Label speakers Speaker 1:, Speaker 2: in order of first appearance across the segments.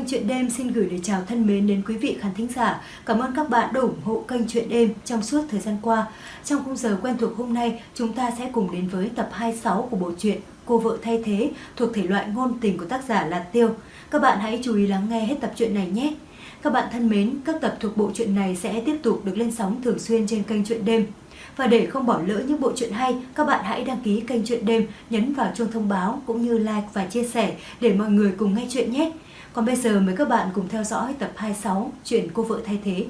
Speaker 1: kênh Chuyện Đêm xin gửi lời chào thân mến đến quý vị khán thính giả. Cảm ơn các bạn đã ủng hộ kênh Chuyện Đêm trong suốt thời gian qua. Trong khung giờ quen thuộc hôm nay, chúng ta sẽ cùng đến với tập 26 của bộ truyện Cô Vợ Thay Thế thuộc thể loại ngôn tình của tác giả là Tiêu. Các bạn hãy chú ý lắng nghe hết tập truyện này nhé. Các bạn thân mến, các tập thuộc bộ truyện này sẽ tiếp tục được lên sóng thường xuyên trên kênh Chuyện Đêm. Và để không bỏ lỡ những bộ truyện hay, các bạn hãy đăng ký kênh Chuyện Đêm, nhấn vào chuông thông báo cũng như like và chia sẻ để mọi người cùng nghe chuyện nhé. Còn bây giờ mời các bạn cùng theo dõi tập 26 chuyện Cô Vợ Thay Thế.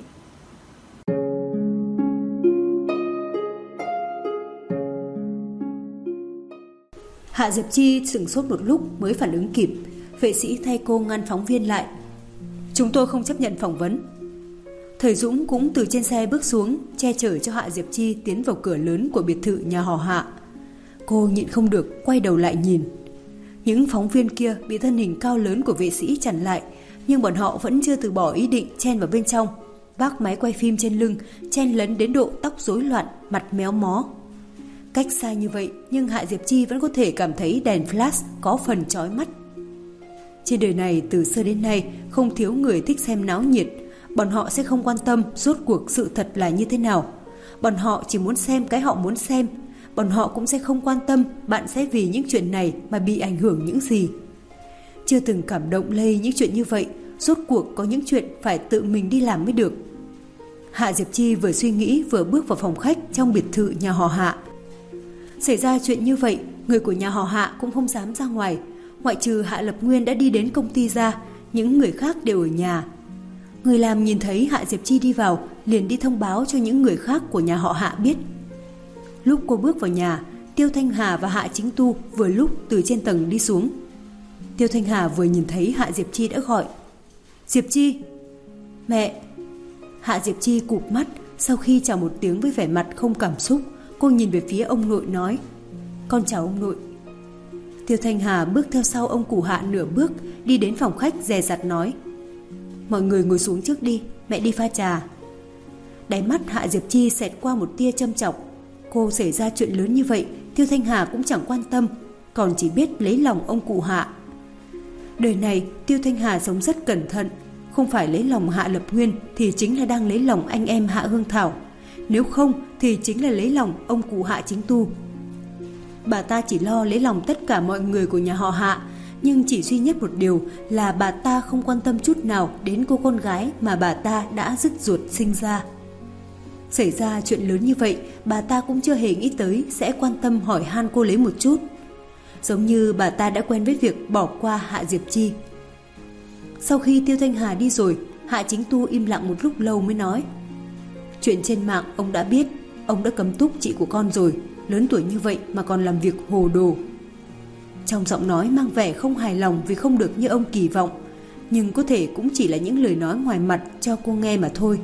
Speaker 1: Hạ Diệp Chi sửng sốt một lúc mới phản ứng kịp. Vệ sĩ thay cô ngăn phóng viên lại. Chúng tôi không chấp nhận phỏng vấn. Thời Dũng cũng từ trên xe bước xuống, che chở cho Hạ Diệp Chi tiến vào cửa lớn của biệt thự nhà họ Hạ. Cô nhịn không được quay đầu lại nhìn. Những phóng viên kia bị thân hình cao lớn của vệ sĩ chặn lại, nhưng bọn họ vẫn chưa từ bỏ ý định chen vào bên trong. Vác máy quay phim trên lưng, chen lấn đến độ tóc rối loạn, mặt méo mó. Cách xa như vậy nhưng Hạ Diệp Chi vẫn có thể cảm thấy đèn flash có phần chói mắt. Trên đời này từ xưa đến nay không thiếu người thích xem náo nhiệt. Bọn họ sẽ không quan tâm rốt cuộc sự thật là như thế nào. Bọn họ chỉ muốn xem cái họ muốn xem. Bọn họ cũng sẽ không quan tâm bạn sẽ vì những chuyện này mà bị ảnh hưởng những gì. Chưa từng cảm động lây những chuyện như vậy, rốt cuộc có những chuyện phải tự mình đi làm mới được. Hạ Diệp Chi vừa suy nghĩ vừa bước vào phòng khách trong biệt thự nhà họ Hạ. Xảy ra chuyện như vậy, người của nhà họ Hạ cũng không dám ra ngoài. Ngoại trừ Hạ Lập Nguyên đã đi đến công ty ra, những người khác đều ở nhà. Người làm nhìn thấy Hạ Diệp Chi đi vào, liền đi thông báo cho những người khác của nhà họ Hạ biết. Lúc cô bước vào nhà, Tiêu Thanh Hà và Hạ Chính Tu vừa lúc từ trên tầng đi xuống. Tiêu Thanh Hà vừa nhìn thấy Hạ Diệp Chi đã gọi. Diệp Chi! Mẹ! Hạ Diệp Chi cụp mắt, sau khi chào một tiếng với vẻ mặt không cảm xúc, cô nhìn về phía ông nội nói. Con chào ông nội. Tiêu Thanh Hà bước theo sau ông cụ Hạ nửa bước, đi đến phòng khách dè dặt nói. Mọi người ngồi xuống trước đi, mẹ đi pha trà. Đáy mắt Hạ Diệp Chi xẹt qua một tia châm chọc. Cô xảy ra chuyện lớn như vậy, Tiêu Thanh Hà cũng chẳng quan tâm, còn chỉ biết lấy lòng ông cụ Hạ. Đời này Tiêu Thanh Hà sống rất cẩn thận, không phải lấy lòng Hạ Lập Nguyên thì chính là đang lấy lòng anh em Hạ Hương Thảo, nếu không thì chính là lấy lòng ông cụ Hạ Chính Tu. Bà ta chỉ lo lấy lòng tất cả mọi người của nhà họ Hạ, nhưng chỉ duy nhất một điều là bà ta không quan tâm chút nào đến cô con gái mà bà ta đã dứt ruột sinh ra. Xảy ra chuyện lớn như vậy, bà ta cũng chưa hề nghĩ tới sẽ quan tâm hỏi han cô lấy một chút. Giống như bà ta đã quen với việc bỏ qua Hạ Diệp Chi. Sau khi Tiêu Thanh Hà đi rồi, Hạ Chính Tu im lặng một lúc lâu mới nói. Chuyện trên mạng ông đã biết, ông đã cấm túc chị của con rồi, lớn tuổi như vậy mà còn làm việc hồ đồ. Trong giọng nói mang vẻ không hài lòng vì không được như ông kỳ vọng, nhưng có thể cũng chỉ là những lời nói ngoài mặt cho cô nghe mà thôi.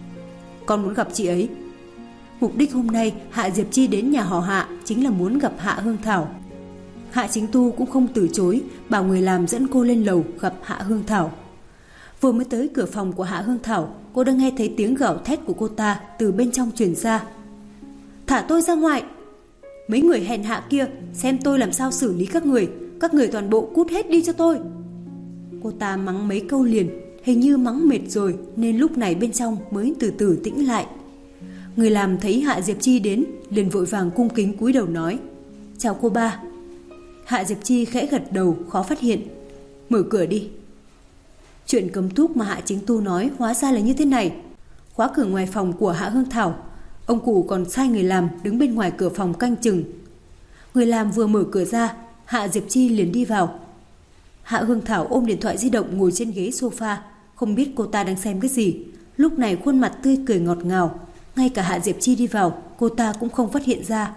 Speaker 1: Con muốn gặp chị ấy. Mục đích hôm nay Hạ Diệp Chi đến nhà họ Hạ chính là muốn gặp Hạ Hương Thảo. Hạ Chính Tu cũng không từ chối, bảo người làm dẫn cô lên lầu gặp Hạ Hương Thảo. Vừa mới tới cửa phòng của Hạ Hương Thảo, cô đã nghe thấy tiếng gào thét của cô ta từ bên trong truyền ra. Thả tôi ra ngoài! Mấy người hèn hạ kia, xem tôi làm sao xử lý các người toàn bộ cút hết đi cho tôi. Cô ta mắng mấy câu liền, hình như mắng mệt rồi nên lúc này bên trong mới từ từ tĩnh lại. Người làm thấy Hạ Diệp Chi đến, liền vội vàng cung kính cúi đầu nói. Chào cô ba. Hạ Diệp Chi khẽ gật đầu khó phát hiện. Mở cửa đi. Chuyện cấm túc mà Hạ Chính Tu nói hóa ra là như thế này. Khóa cửa ngoài phòng của Hạ Hương Thảo, ông cụ còn sai người làm đứng bên ngoài cửa phòng canh chừng. Người làm vừa mở cửa ra, Hạ Diệp Chi liền đi vào. Hạ Hương Thảo ôm điện thoại di động ngồi trên ghế sofa, không biết cô ta đang xem cái gì. Lúc này khuôn mặt tươi cười ngọt ngào, ngay cả Hạ Diệp Chi đi vào, cô ta cũng không phát hiện ra.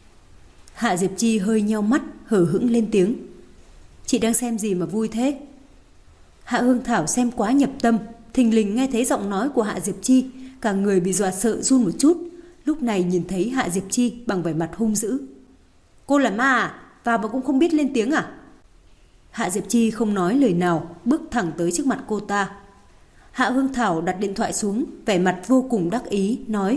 Speaker 1: Hạ Diệp Chi hơi nheo mắt, hở hững lên tiếng. Chị đang xem gì mà vui thế? Hạ Hương Thảo xem quá nhập tâm, thình lình nghe thấy giọng nói của Hạ Diệp Chi, cả người bị dọa sợ run một chút. Lúc này nhìn thấy Hạ Diệp Chi bằng vẻ mặt hung dữ. Cô là ma à? Vào mà cũng không biết lên tiếng à? Hạ Diệp Chi không nói lời nào, bước thẳng tới trước mặt cô ta. Hạ Hương Thảo đặt điện thoại xuống, vẻ mặt vô cùng đắc ý, nói.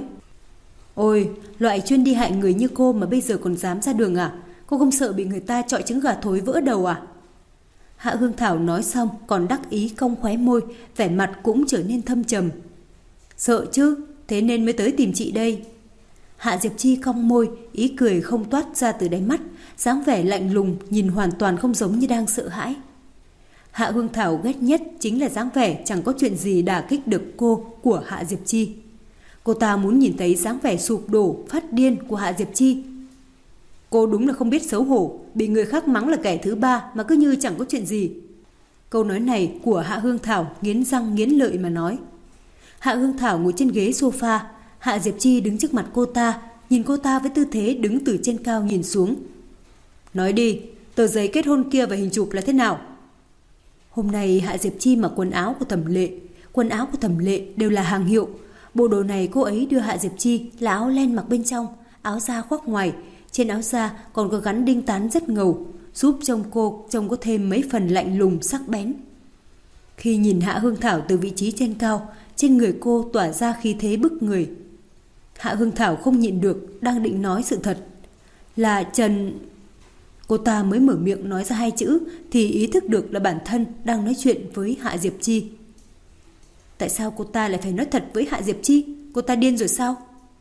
Speaker 1: Ôi, loại chuyên đi hại người như cô mà bây giờ còn dám ra đường à? Cô không sợ bị người ta chọi trứng gà thối vỡ đầu à? Hạ Hương Thảo nói xong còn đắc ý cong khóe môi, vẻ mặt cũng trở nên thâm trầm. Sợ chứ, thế nên mới tới tìm chị đây. Hạ Diệp Chi cong môi, ý cười không toát ra từ đáy mắt, dáng vẻ lạnh lùng nhìn hoàn toàn không giống như đang sợ hãi. Hạ Hương Thảo ghét nhất chính là dáng vẻ chẳng có chuyện gì đả kích được cô của Hạ Diệp Chi. Cô ta muốn nhìn thấy dáng vẻ sụp đổ, phát điên của Hạ Diệp Chi. Cô đúng là không biết xấu hổ, bị người khác mắng là kẻ thứ ba mà cứ như chẳng có chuyện gì. Câu nói này của Hạ Hương Thảo nghiến răng nghiến lợi mà nói. Hạ Hương Thảo ngồi trên ghế sofa, Hạ Diệp Chi đứng trước mặt cô ta, nhìn cô ta với tư thế đứng từ trên cao nhìn xuống. Nói đi, tờ giấy kết hôn kia và hình chụp là thế nào? Hôm nay Hạ Diệp Chi mặc quần áo của Thẩm Lệ. Quần áo của Thẩm Lệ đều là hàng hiệu. Bộ đồ này cô ấy đưa Hạ Diệp Chi là áo len mặc bên trong, áo da khoác ngoài. Trên áo da còn có gắn đinh tán rất ngầu, giúp cô trông có thêm mấy phần lạnh lùng sắc bén. Khi nhìn Hạ Hương Thảo từ vị trí trên cao, trên người cô tỏa ra khí thế bức người. Hạ Hương Thảo không nhịn được, đang định nói sự thật. Là Trần... Cô ta mới mở miệng nói ra hai chữ thì ý thức được là bản thân đang nói chuyện với Hạ Diệp Chi. Tại sao cô ta lại phải nói thật với Hạ Diệp Chi? Cô ta điên rồi sao?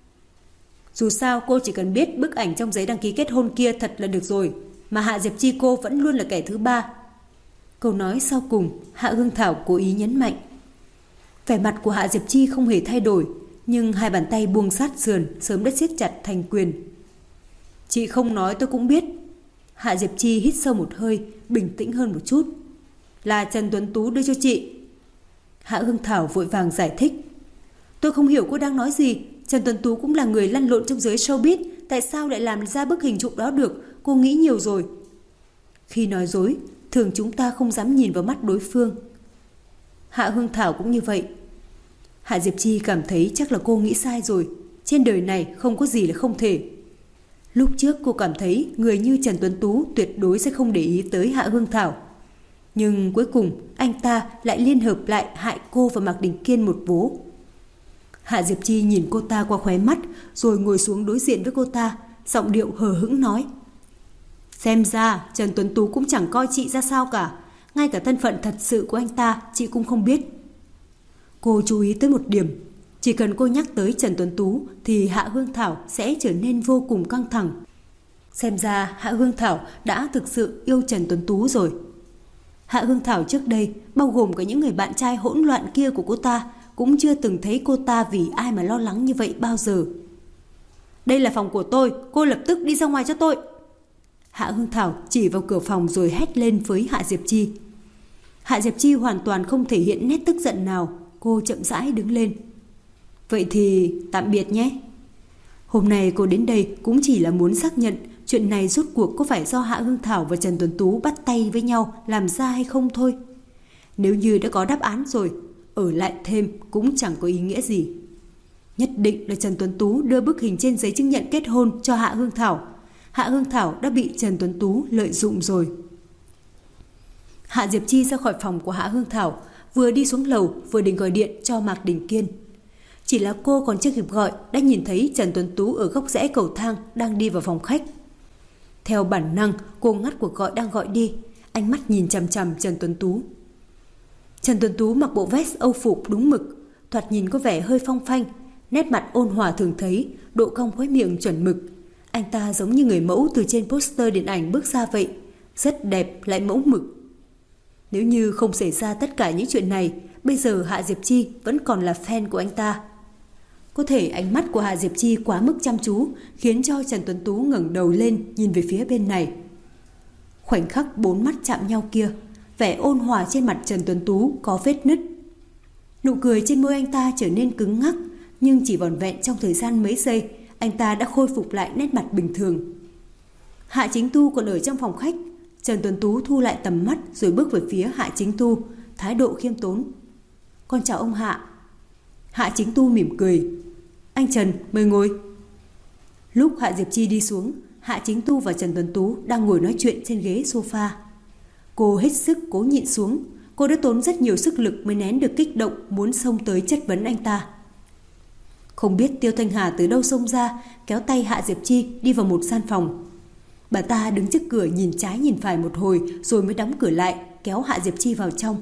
Speaker 1: Dù sao cô chỉ cần biết bức ảnh trong giấy đăng ký kết hôn kia thật là được rồi, mà Hạ Diệp Chi cô vẫn luôn là kẻ thứ ba. Câu nói sau cùng Hạ Hương Thảo cố ý nhấn mạnh. Vẻ mặt của Hạ Diệp Chi không hề thay đổi, nhưng hai bàn tay buông sát sườn sớm đã siết chặt thành quyền. Chị không nói tôi cũng biết. Hạ Diệp Chi hít sâu một hơi, bình tĩnh hơn một chút. Là Trần Tuấn Tú đưa cho chị. Hạ Hương Thảo vội vàng giải thích. Tôi không hiểu cô đang nói gì. Trần Tuấn Tú cũng là người lăn lộn trong giới showbiz, tại sao lại làm ra bức hình chụp đó được? Cô nghĩ nhiều rồi. Khi nói dối, thường chúng ta không dám nhìn vào mắt đối phương. Hạ Hương Thảo cũng như vậy. Hạ Diệp Chi cảm thấy chắc là cô nghĩ sai rồi. Trên đời này không có gì là không thể. Lúc trước cô cảm thấy người như Trần Tuấn Tú tuyệt đối sẽ không để ý tới Hạ Hương Thảo. Nhưng cuối cùng anh ta lại liên hợp lại hại cô và Mạc Đình Kiên một vố. Hạ Diệp Chi nhìn cô ta qua khóe mắt rồi ngồi xuống đối diện với cô ta, giọng điệu hờ hững nói. Xem ra Trần Tuấn Tú cũng chẳng coi chị ra sao cả. Ngay cả thân phận thật sự của anh ta chị cũng không biết. Cô chú ý tới một điểm. Chỉ cần cô nhắc tới Trần Tuấn Tú thì Hạ Hương Thảo sẽ trở nên vô cùng căng thẳng. Xem ra Hạ Hương Thảo đã thực sự yêu Trần Tuấn Tú rồi. Hạ Hương Thảo trước đây, bao gồm cả những người bạn trai hỗn loạn kia của cô ta, cũng chưa từng thấy cô ta vì ai mà lo lắng như vậy bao giờ. Đây là phòng của tôi, cô lập tức đi ra ngoài cho tôi. Hạ Hương Thảo chỉ vào cửa phòng rồi hét lên với Hạ Diệp Chi. Hạ Diệp Chi hoàn toàn không thể hiện nét tức giận nào. Cô chậm rãi đứng lên. Vậy thì tạm biệt nhé. Hôm nay cô đến đây cũng chỉ là muốn xác nhận chuyện này rốt cuộc có phải do Hạ Hương Thảo và Trần Tuấn Tú bắt tay với nhau làm ra hay không thôi. Nếu như đã có đáp án rồi, ở lại thêm cũng chẳng có ý nghĩa gì. Nhất định là Trần Tuấn Tú đưa bức hình trên giấy chứng nhận kết hôn cho Hạ Hương Thảo. Hạ Hương Thảo đã bị Trần Tuấn Tú lợi dụng rồi. Hạ Diệp Chi ra khỏi phòng của Hạ Hương Thảo, vừa đi xuống lầu vừa định gọi điện cho Mạc Đình Kiên. Chỉ là cô còn chưa kịp gọi đã nhìn thấy Trần Tuấn Tú ở góc rẽ cầu thang đang đi vào phòng khách. Theo bản năng cô ngắt cuộc gọi đang gọi đi, ánh mắt nhìn chằm chằm Trần Tuấn Tú. Trần Tuấn Tú mặc bộ vest Âu phục đúng mực, thoạt nhìn có vẻ hơi phong phanh, nét mặt ôn hòa thường thấy, độ cong khóe miệng chuẩn mực. Anh ta giống như người mẫu từ trên poster điện ảnh bước ra vậy, rất đẹp lại mẫu mực. Nếu như không xảy ra tất cả những chuyện này, bây giờ Hạ Diệp Chi vẫn còn là fan của anh ta. Có thể ánh mắt của Hạ Diệp Chi quá mức chăm chú, khiến cho Trần Tuấn Tú ngẩng đầu lên nhìn về phía bên này. Khoảnh khắc bốn mắt chạm nhau kia, vẻ ôn hòa trên mặt Trần Tuấn Tú có vết nứt. Nụ cười trên môi anh ta trở nên cứng ngắc, nhưng chỉ vỏn vẹn trong thời gian mấy giây, anh ta đã khôi phục lại nét mặt bình thường. Hạ Chính Tu còn ở trong phòng khách. Trần Tuấn Tú thu lại tầm mắt rồi bước về phía Hạ Chính Tu, thái độ khiêm tốn. Con chào ông Hạ. Hạ Chính Tu mỉm cười. Anh Trần, mời ngồi. Lúc Hạ Diệp Chi đi xuống, Hạ Chính Tu và Trần Tuấn Tú đang ngồi nói chuyện trên ghế sofa. Cô hết sức cố nhịn xuống. Cô đã tốn rất nhiều sức lực mới nén được kích động muốn xông tới chất vấn anh ta. Không biết Tiêu Thanh Hà từ đâu xông ra, kéo tay Hạ Diệp Chi đi vào một gian phòng. Bà ta đứng trước cửa nhìn trái nhìn phải một hồi rồi mới đóng cửa lại, kéo Hạ Diệp Chi vào trong.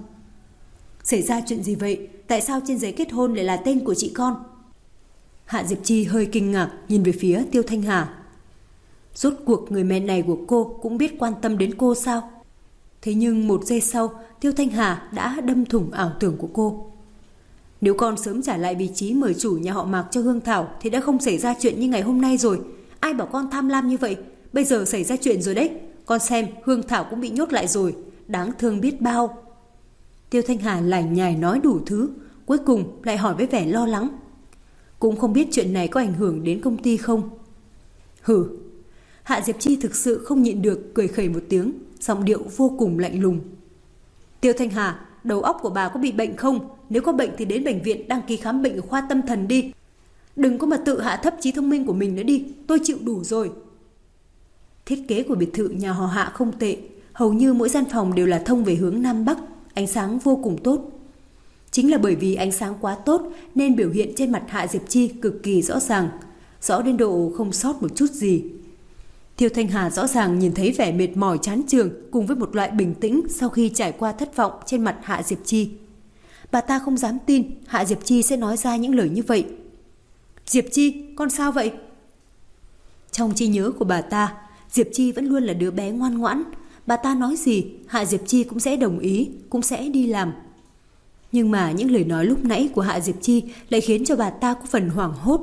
Speaker 1: Xảy ra chuyện gì vậy? Tại sao trên giấy kết hôn lại là tên của chị con? Hạ Diệp Chi hơi kinh ngạc nhìn về phía Tiêu Thanh Hà. Rốt cuộc người mẹ này của cô cũng biết quan tâm đến cô sao? Thế nhưng một giây sau, Tiêu Thanh Hà đã đâm thủng ảo tưởng của cô. Nếu con sớm trả lại vị trí mời chủ nhà họ Mạc cho Hương Thảo thì đã không xảy ra chuyện như ngày hôm nay rồi. Ai bảo con tham lam như vậy? Bây giờ xảy ra chuyện rồi đấy. Con xem Hương Thảo cũng bị nhốt lại rồi. Đáng thương biết bao. Tiêu Thanh Hà lải nhải nói đủ thứ, cuối cùng lại hỏi với vẻ lo lắng. Cũng không biết chuyện này có ảnh hưởng đến công ty không? Hử. Hạ Diệp Chi thực sự không nhịn được cười khẩy một tiếng, giọng điệu vô cùng lạnh lùng. Tiêu Thanh Hà, đầu óc của bà có bị bệnh không? Nếu có bệnh thì đến bệnh viện đăng ký khám bệnh ở khoa tâm thần đi. Đừng có mà tự hạ thấp trí thông minh của mình nữa đi, tôi chịu đủ rồi. Thiết kế của biệt thự nhà họ Hạ không tệ, hầu như mỗi gian phòng đều là thông về hướng Nam Bắc, ánh sáng vô cùng tốt. Chính là bởi vì ánh sáng quá tốt nên biểu hiện trên mặt Hạ Diệp Chi cực kỳ rõ ràng, rõ đến độ không sót một chút gì. Tiêu Thanh Hà rõ ràng nhìn thấy vẻ mệt mỏi chán chường cùng với một loại bình tĩnh sau khi trải qua thất vọng trên mặt Hạ Diệp Chi. Bà ta không dám tin Hạ Diệp Chi sẽ nói ra những lời như vậy. Diệp Chi, con sao vậy? Trong trí nhớ của bà ta, Diệp Chi vẫn luôn là đứa bé ngoan ngoãn. Bà ta nói gì, Hạ Diệp Chi cũng sẽ đồng ý, cũng sẽ đi làm. Nhưng mà những lời nói lúc nãy của Hạ Diệp Chi lại khiến cho bà ta có phần hoảng hốt.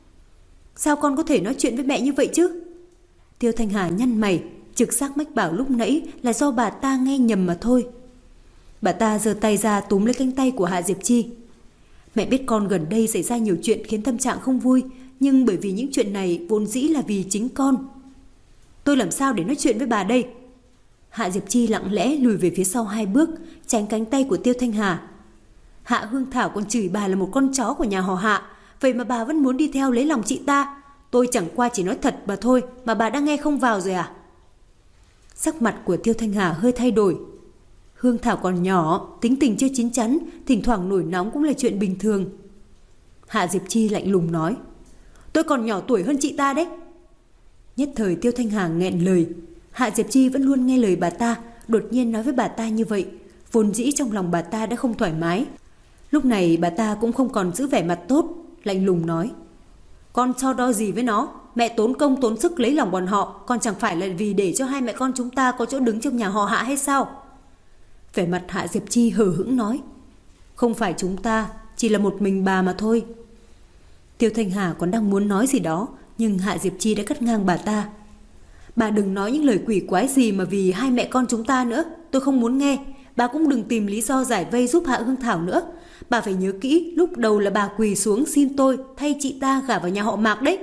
Speaker 1: Sao con có thể nói chuyện với mẹ như vậy chứ? Tiêu Thanh Hà nhăn mày, trực giác mách bảo lúc nãy là do bà ta nghe nhầm mà thôi. Bà ta giơ tay ra túm lấy cánh tay của Hạ Diệp Chi. Mẹ biết con gần đây xảy ra nhiều chuyện khiến tâm trạng không vui, nhưng bởi vì những chuyện này vốn dĩ là vì chính con. Tôi làm sao để nói chuyện với bà đây? Hạ Diệp Chi lặng lẽ lùi về phía sau 2 bước, tránh cánh tay của Tiêu Thanh Hà. Hạ Hương Thảo còn chửi bà là một con chó của nhà họ Hạ, vậy mà bà vẫn muốn đi theo lấy lòng chị ta. Tôi chẳng qua chỉ nói thật mà thôi, mà bà đã nghe không vào rồi à? Sắc mặt của Tiêu Thanh Hà hơi thay đổi. Hương Thảo còn nhỏ, tính tình chưa chín chắn, thỉnh thoảng nổi nóng cũng là chuyện bình thường. Hạ Diệp Chi lạnh lùng nói. Tôi còn nhỏ tuổi hơn chị ta đấy. Nhất thời Tiêu Thanh Hà nghẹn lời. Hạ Diệp Chi vẫn luôn nghe lời bà ta, đột nhiên nói với bà ta như vậy, vốn dĩ trong lòng bà ta đã không thoải mái. Lúc này bà ta cũng không còn giữ vẻ mặt tốt, lạnh lùng nói. Con so đo gì với nó? Mẹ tốn công tốn sức lấy lòng bọn họ, còn chẳng phải là vì để cho hai mẹ con chúng ta có chỗ đứng trong nhà họ Hạ hay sao? Vẻ mặt Hạ Diệp Chi hờ hững nói. Không phải chúng ta, chỉ là một mình bà mà thôi. Tiêu Thanh Hà còn đang muốn nói gì đó, nhưng Hạ Diệp Chi đã cắt ngang bà ta. Bà đừng nói những lời quỷ quái gì mà vì hai mẹ con chúng ta nữa, tôi không muốn nghe. Bà cũng đừng tìm lý do giải vây giúp Hạ Hương Thảo nữa. Bà phải nhớ kỹ, lúc đầu là bà quỳ xuống xin tôi thay chị ta gả vào nhà họ Mạc đấy.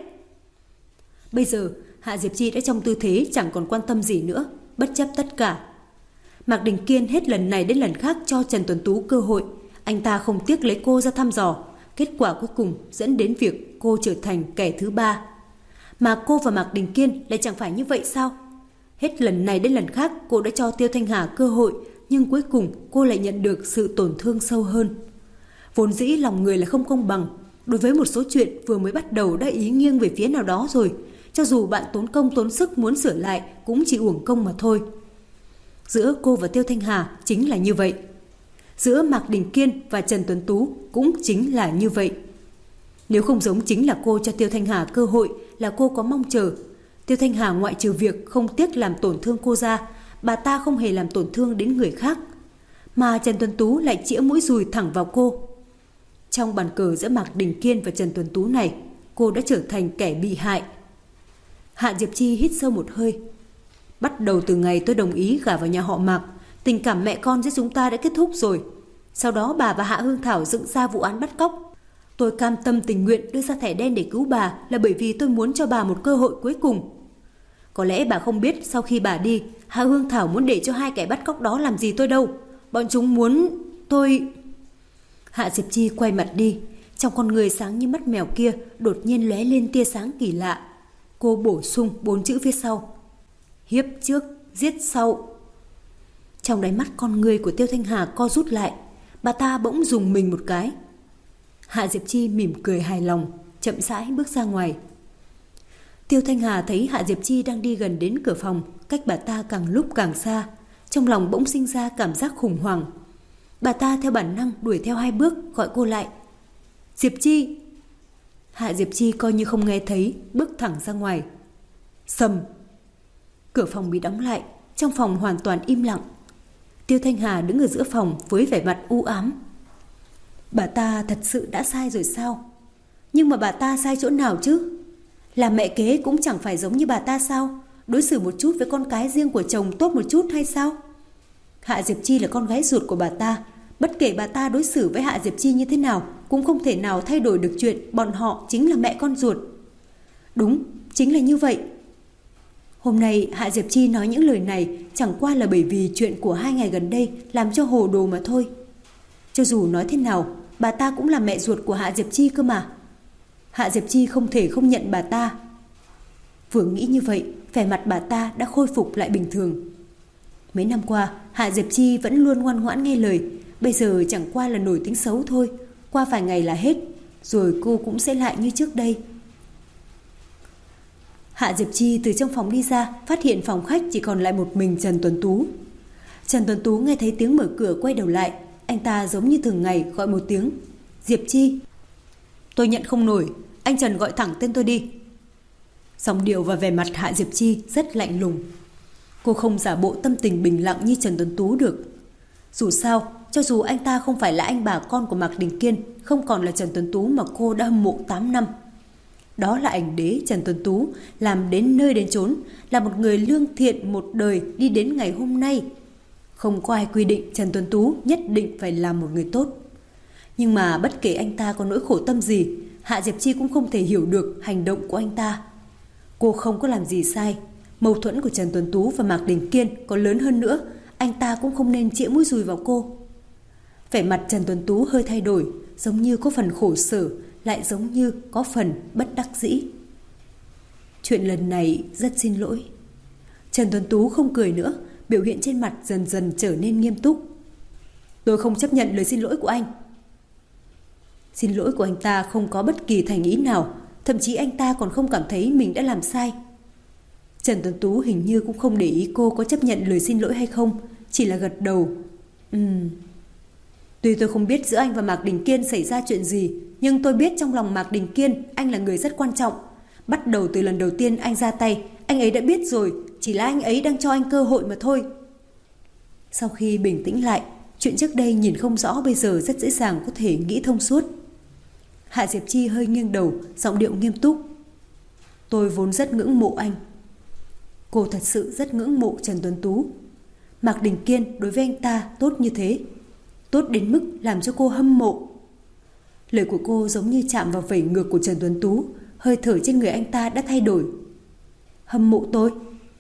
Speaker 1: Bây giờ Hạ Diệp Chi đã trong tư thế chẳng còn quan tâm gì nữa, bất chấp tất cả. Mạc Đình Kiên hết lần này đến lần khác cho Trần Tuấn Tú cơ hội. Anh ta không tiếc lấy cô ra thăm dò. Kết quả cuối cùng dẫn đến việc cô trở thành kẻ thứ ba. Mà cô và Mạc Đình Kiên lại chẳng phải như vậy sao? Hết lần này đến lần khác cô đã cho Tiêu Thanh Hà cơ hội, nhưng cuối cùng cô lại nhận được sự tổn thương sâu hơn. Vốn dĩ lòng người là không công bằng. Đối với một số chuyện vừa mới bắt đầu đã ý nghiêng về phía nào đó rồi, cho dù bạn tốn công tốn sức muốn sửa lại cũng chỉ uổng công mà thôi. Giữa cô và Tiêu Thanh Hà chính là như vậy. Giữa Mạc Đình Kiên và Trần Tuấn Tú cũng chính là như vậy. Nếu không giống chính là cô cho Tiêu Thanh Hà cơ hội, là cô có mong chờ. Tiêu Thanh Hà ngoại trừ việc không tiếc làm tổn thương cô ra, bà ta không hề làm tổn thương đến người khác. Mà Trần Tuấn Tú lại chĩa mũi dùi thẳng vào cô. Trong bàn cờ giữa Mạc Đình Kiên và Trần Tuấn Tú này, cô đã trở thành kẻ bị hại. Hạ Diệp Chi hít sâu một hơi. Bắt đầu từ ngày tôi đồng ý gả vào nhà họ Mạc, tình cảm mẹ con giữa chúng ta đã kết thúc rồi. Sau đó bà và Hạ Hương Thảo dựng ra vụ án bắt cóc. Tôi cam tâm tình nguyện đưa ra thẻ đen để cứu bà là bởi vì tôi muốn cho bà một cơ hội cuối cùng. Có lẽ bà không biết sau khi bà đi, Hạ Hương Thảo muốn để cho hai kẻ bắt cóc đó làm gì tôi đâu. Bọn chúng muốn tôi... Hạ Diệp Chi quay mặt đi. Trong con người sáng như mắt mèo kia đột nhiên lóe lên tia sáng kỳ lạ. Cô bổ sung 4 chữ phía sau. Hiếp trước, giết sau. Trong đáy mắt con người của Tiêu Thanh Hà co rút lại. Bà ta bỗng dùng mình một cái. Hạ Diệp Chi mỉm cười hài lòng, chậm rãi bước ra ngoài. Tiêu Thanh Hà thấy Hạ Diệp Chi đang đi gần đến cửa phòng, cách bà ta càng lúc càng xa. Trong lòng bỗng sinh ra cảm giác khủng hoảng. Bà ta theo bản năng đuổi theo 2 bước gọi cô lại. Diệp Chi! Hạ Diệp Chi coi như không nghe thấy, bước thẳng ra ngoài. Sầm! Cửa phòng bị đóng lại, trong phòng hoàn toàn im lặng. Tiêu Thanh Hà đứng ở giữa phòng với vẻ mặt u ám. Bà ta thật sự đã sai rồi sao? Nhưng mà bà ta sai chỗ nào chứ? Làm mẹ kế cũng chẳng phải giống như bà ta sao? Đối xử một chút với con cái riêng của chồng tốt một chút hay sao? Hạ Diệp Chi là con gái ruột của bà ta. Bất kể bà ta đối xử với Hạ Diệp Chi như thế nào cũng không thể nào thay đổi được chuyện bọn họ chính là mẹ con ruột. Đúng, chính là như vậy. Hôm nay Hạ Diệp Chi nói những lời này chẳng qua là bởi vì chuyện của 2 ngày gần đây làm cho hồ đồ mà thôi. Cho dù nói thế nào, bà ta cũng là mẹ ruột của Hạ Diệp Chi cơ mà. Hạ Diệp Chi không thể không nhận bà ta. Vừa nghĩ như vậy, vẻ mặt bà ta đã khôi phục lại bình thường. Mấy năm qua, Hạ Diệp Chi vẫn luôn ngoan ngoãn nghe lời. Bây giờ chẳng qua là nổi tính xấu thôi. Qua vài ngày là hết, rồi cô cũng sẽ lại như trước đây. Hạ Diệp Chi từ trong phòng đi ra, phát hiện phòng khách chỉ còn lại một mình Trần Tuấn Tú. Trần Tuấn Tú nghe thấy tiếng mở cửa quay đầu lại. Anh ta giống như thường ngày gọi một tiếng. Diệp Chi! Tôi nhận không nổi, anh Trần gọi thẳng tên tôi đi. Giọng điệu và vẻ mặt Hạ Diệp Chi rất lạnh lùng. Cô không giả bộ tâm tình bình lặng như Trần Tuấn Tú được. Dù sao, cho dù anh ta không phải là anh bà con của Mạc Đình Kiên, không còn là Trần Tuấn Tú mà cô đã hâm mộ 8 năm. Đó là ảnh đế Trần Tuấn Tú, làm đến nơi đến chốn, là một người lương thiện một đời đi đến ngày hôm nay. Không có ai quy định Trần Tuấn Tú nhất định phải là một người tốt. Nhưng mà bất kể anh ta có nỗi khổ tâm gì, Hạ Diệp Chi cũng không thể hiểu được hành động của anh ta. Cô không có làm gì sai. Mâu thuẫn của Trần Tuấn Tú và Mạc Đình Kiên có lớn hơn nữa, anh ta cũng không nên chĩa mũi dùi vào cô. Vẻ mặt Trần Tuấn Tú hơi thay đổi, giống như có phần khổ sở, lại giống như có phần bất đắc dĩ. Chuyện lần này rất xin lỗi. Trần Tuấn Tú không cười nữa, biểu hiện trên mặt dần dần trở nên nghiêm túc. Tôi không chấp nhận lời xin lỗi của anh. Xin lỗi của anh ta không có bất kỳ thành ý nào, thậm chí anh ta còn không cảm thấy mình đã làm sai. Trần Tuấn Tú hình như cũng không để ý cô có chấp nhận lời xin lỗi hay không, chỉ là gật đầu. Tuy tôi không biết giữa anh và Mạc Đình Kiên xảy ra chuyện gì, nhưng tôi biết trong lòng Mạc Đình Kiên anh là người rất quan trọng. Bắt đầu từ lần đầu tiên anh ra tay, anh ấy đã biết rồi, chỉ là anh ấy đang cho anh cơ hội mà thôi. Sau khi bình tĩnh lại, chuyện trước đây nhìn không rõ bây giờ rất dễ dàng có thể nghĩ thông suốt. Hạ Diệp Chi hơi nghiêng đầu, giọng điệu nghiêm túc. Tôi vốn rất ngưỡng mộ anh. Cô thật sự rất ngưỡng mộ Trần Tuấn Tú. Mạc Đình Kiên đối với anh ta tốt như thế, tốt đến mức làm cho cô hâm mộ. Lời của cô giống như chạm vào vảy ngược của Trần Tuấn Tú, hơi thở trên người anh ta đã thay đổi. Hâm mộ tôi?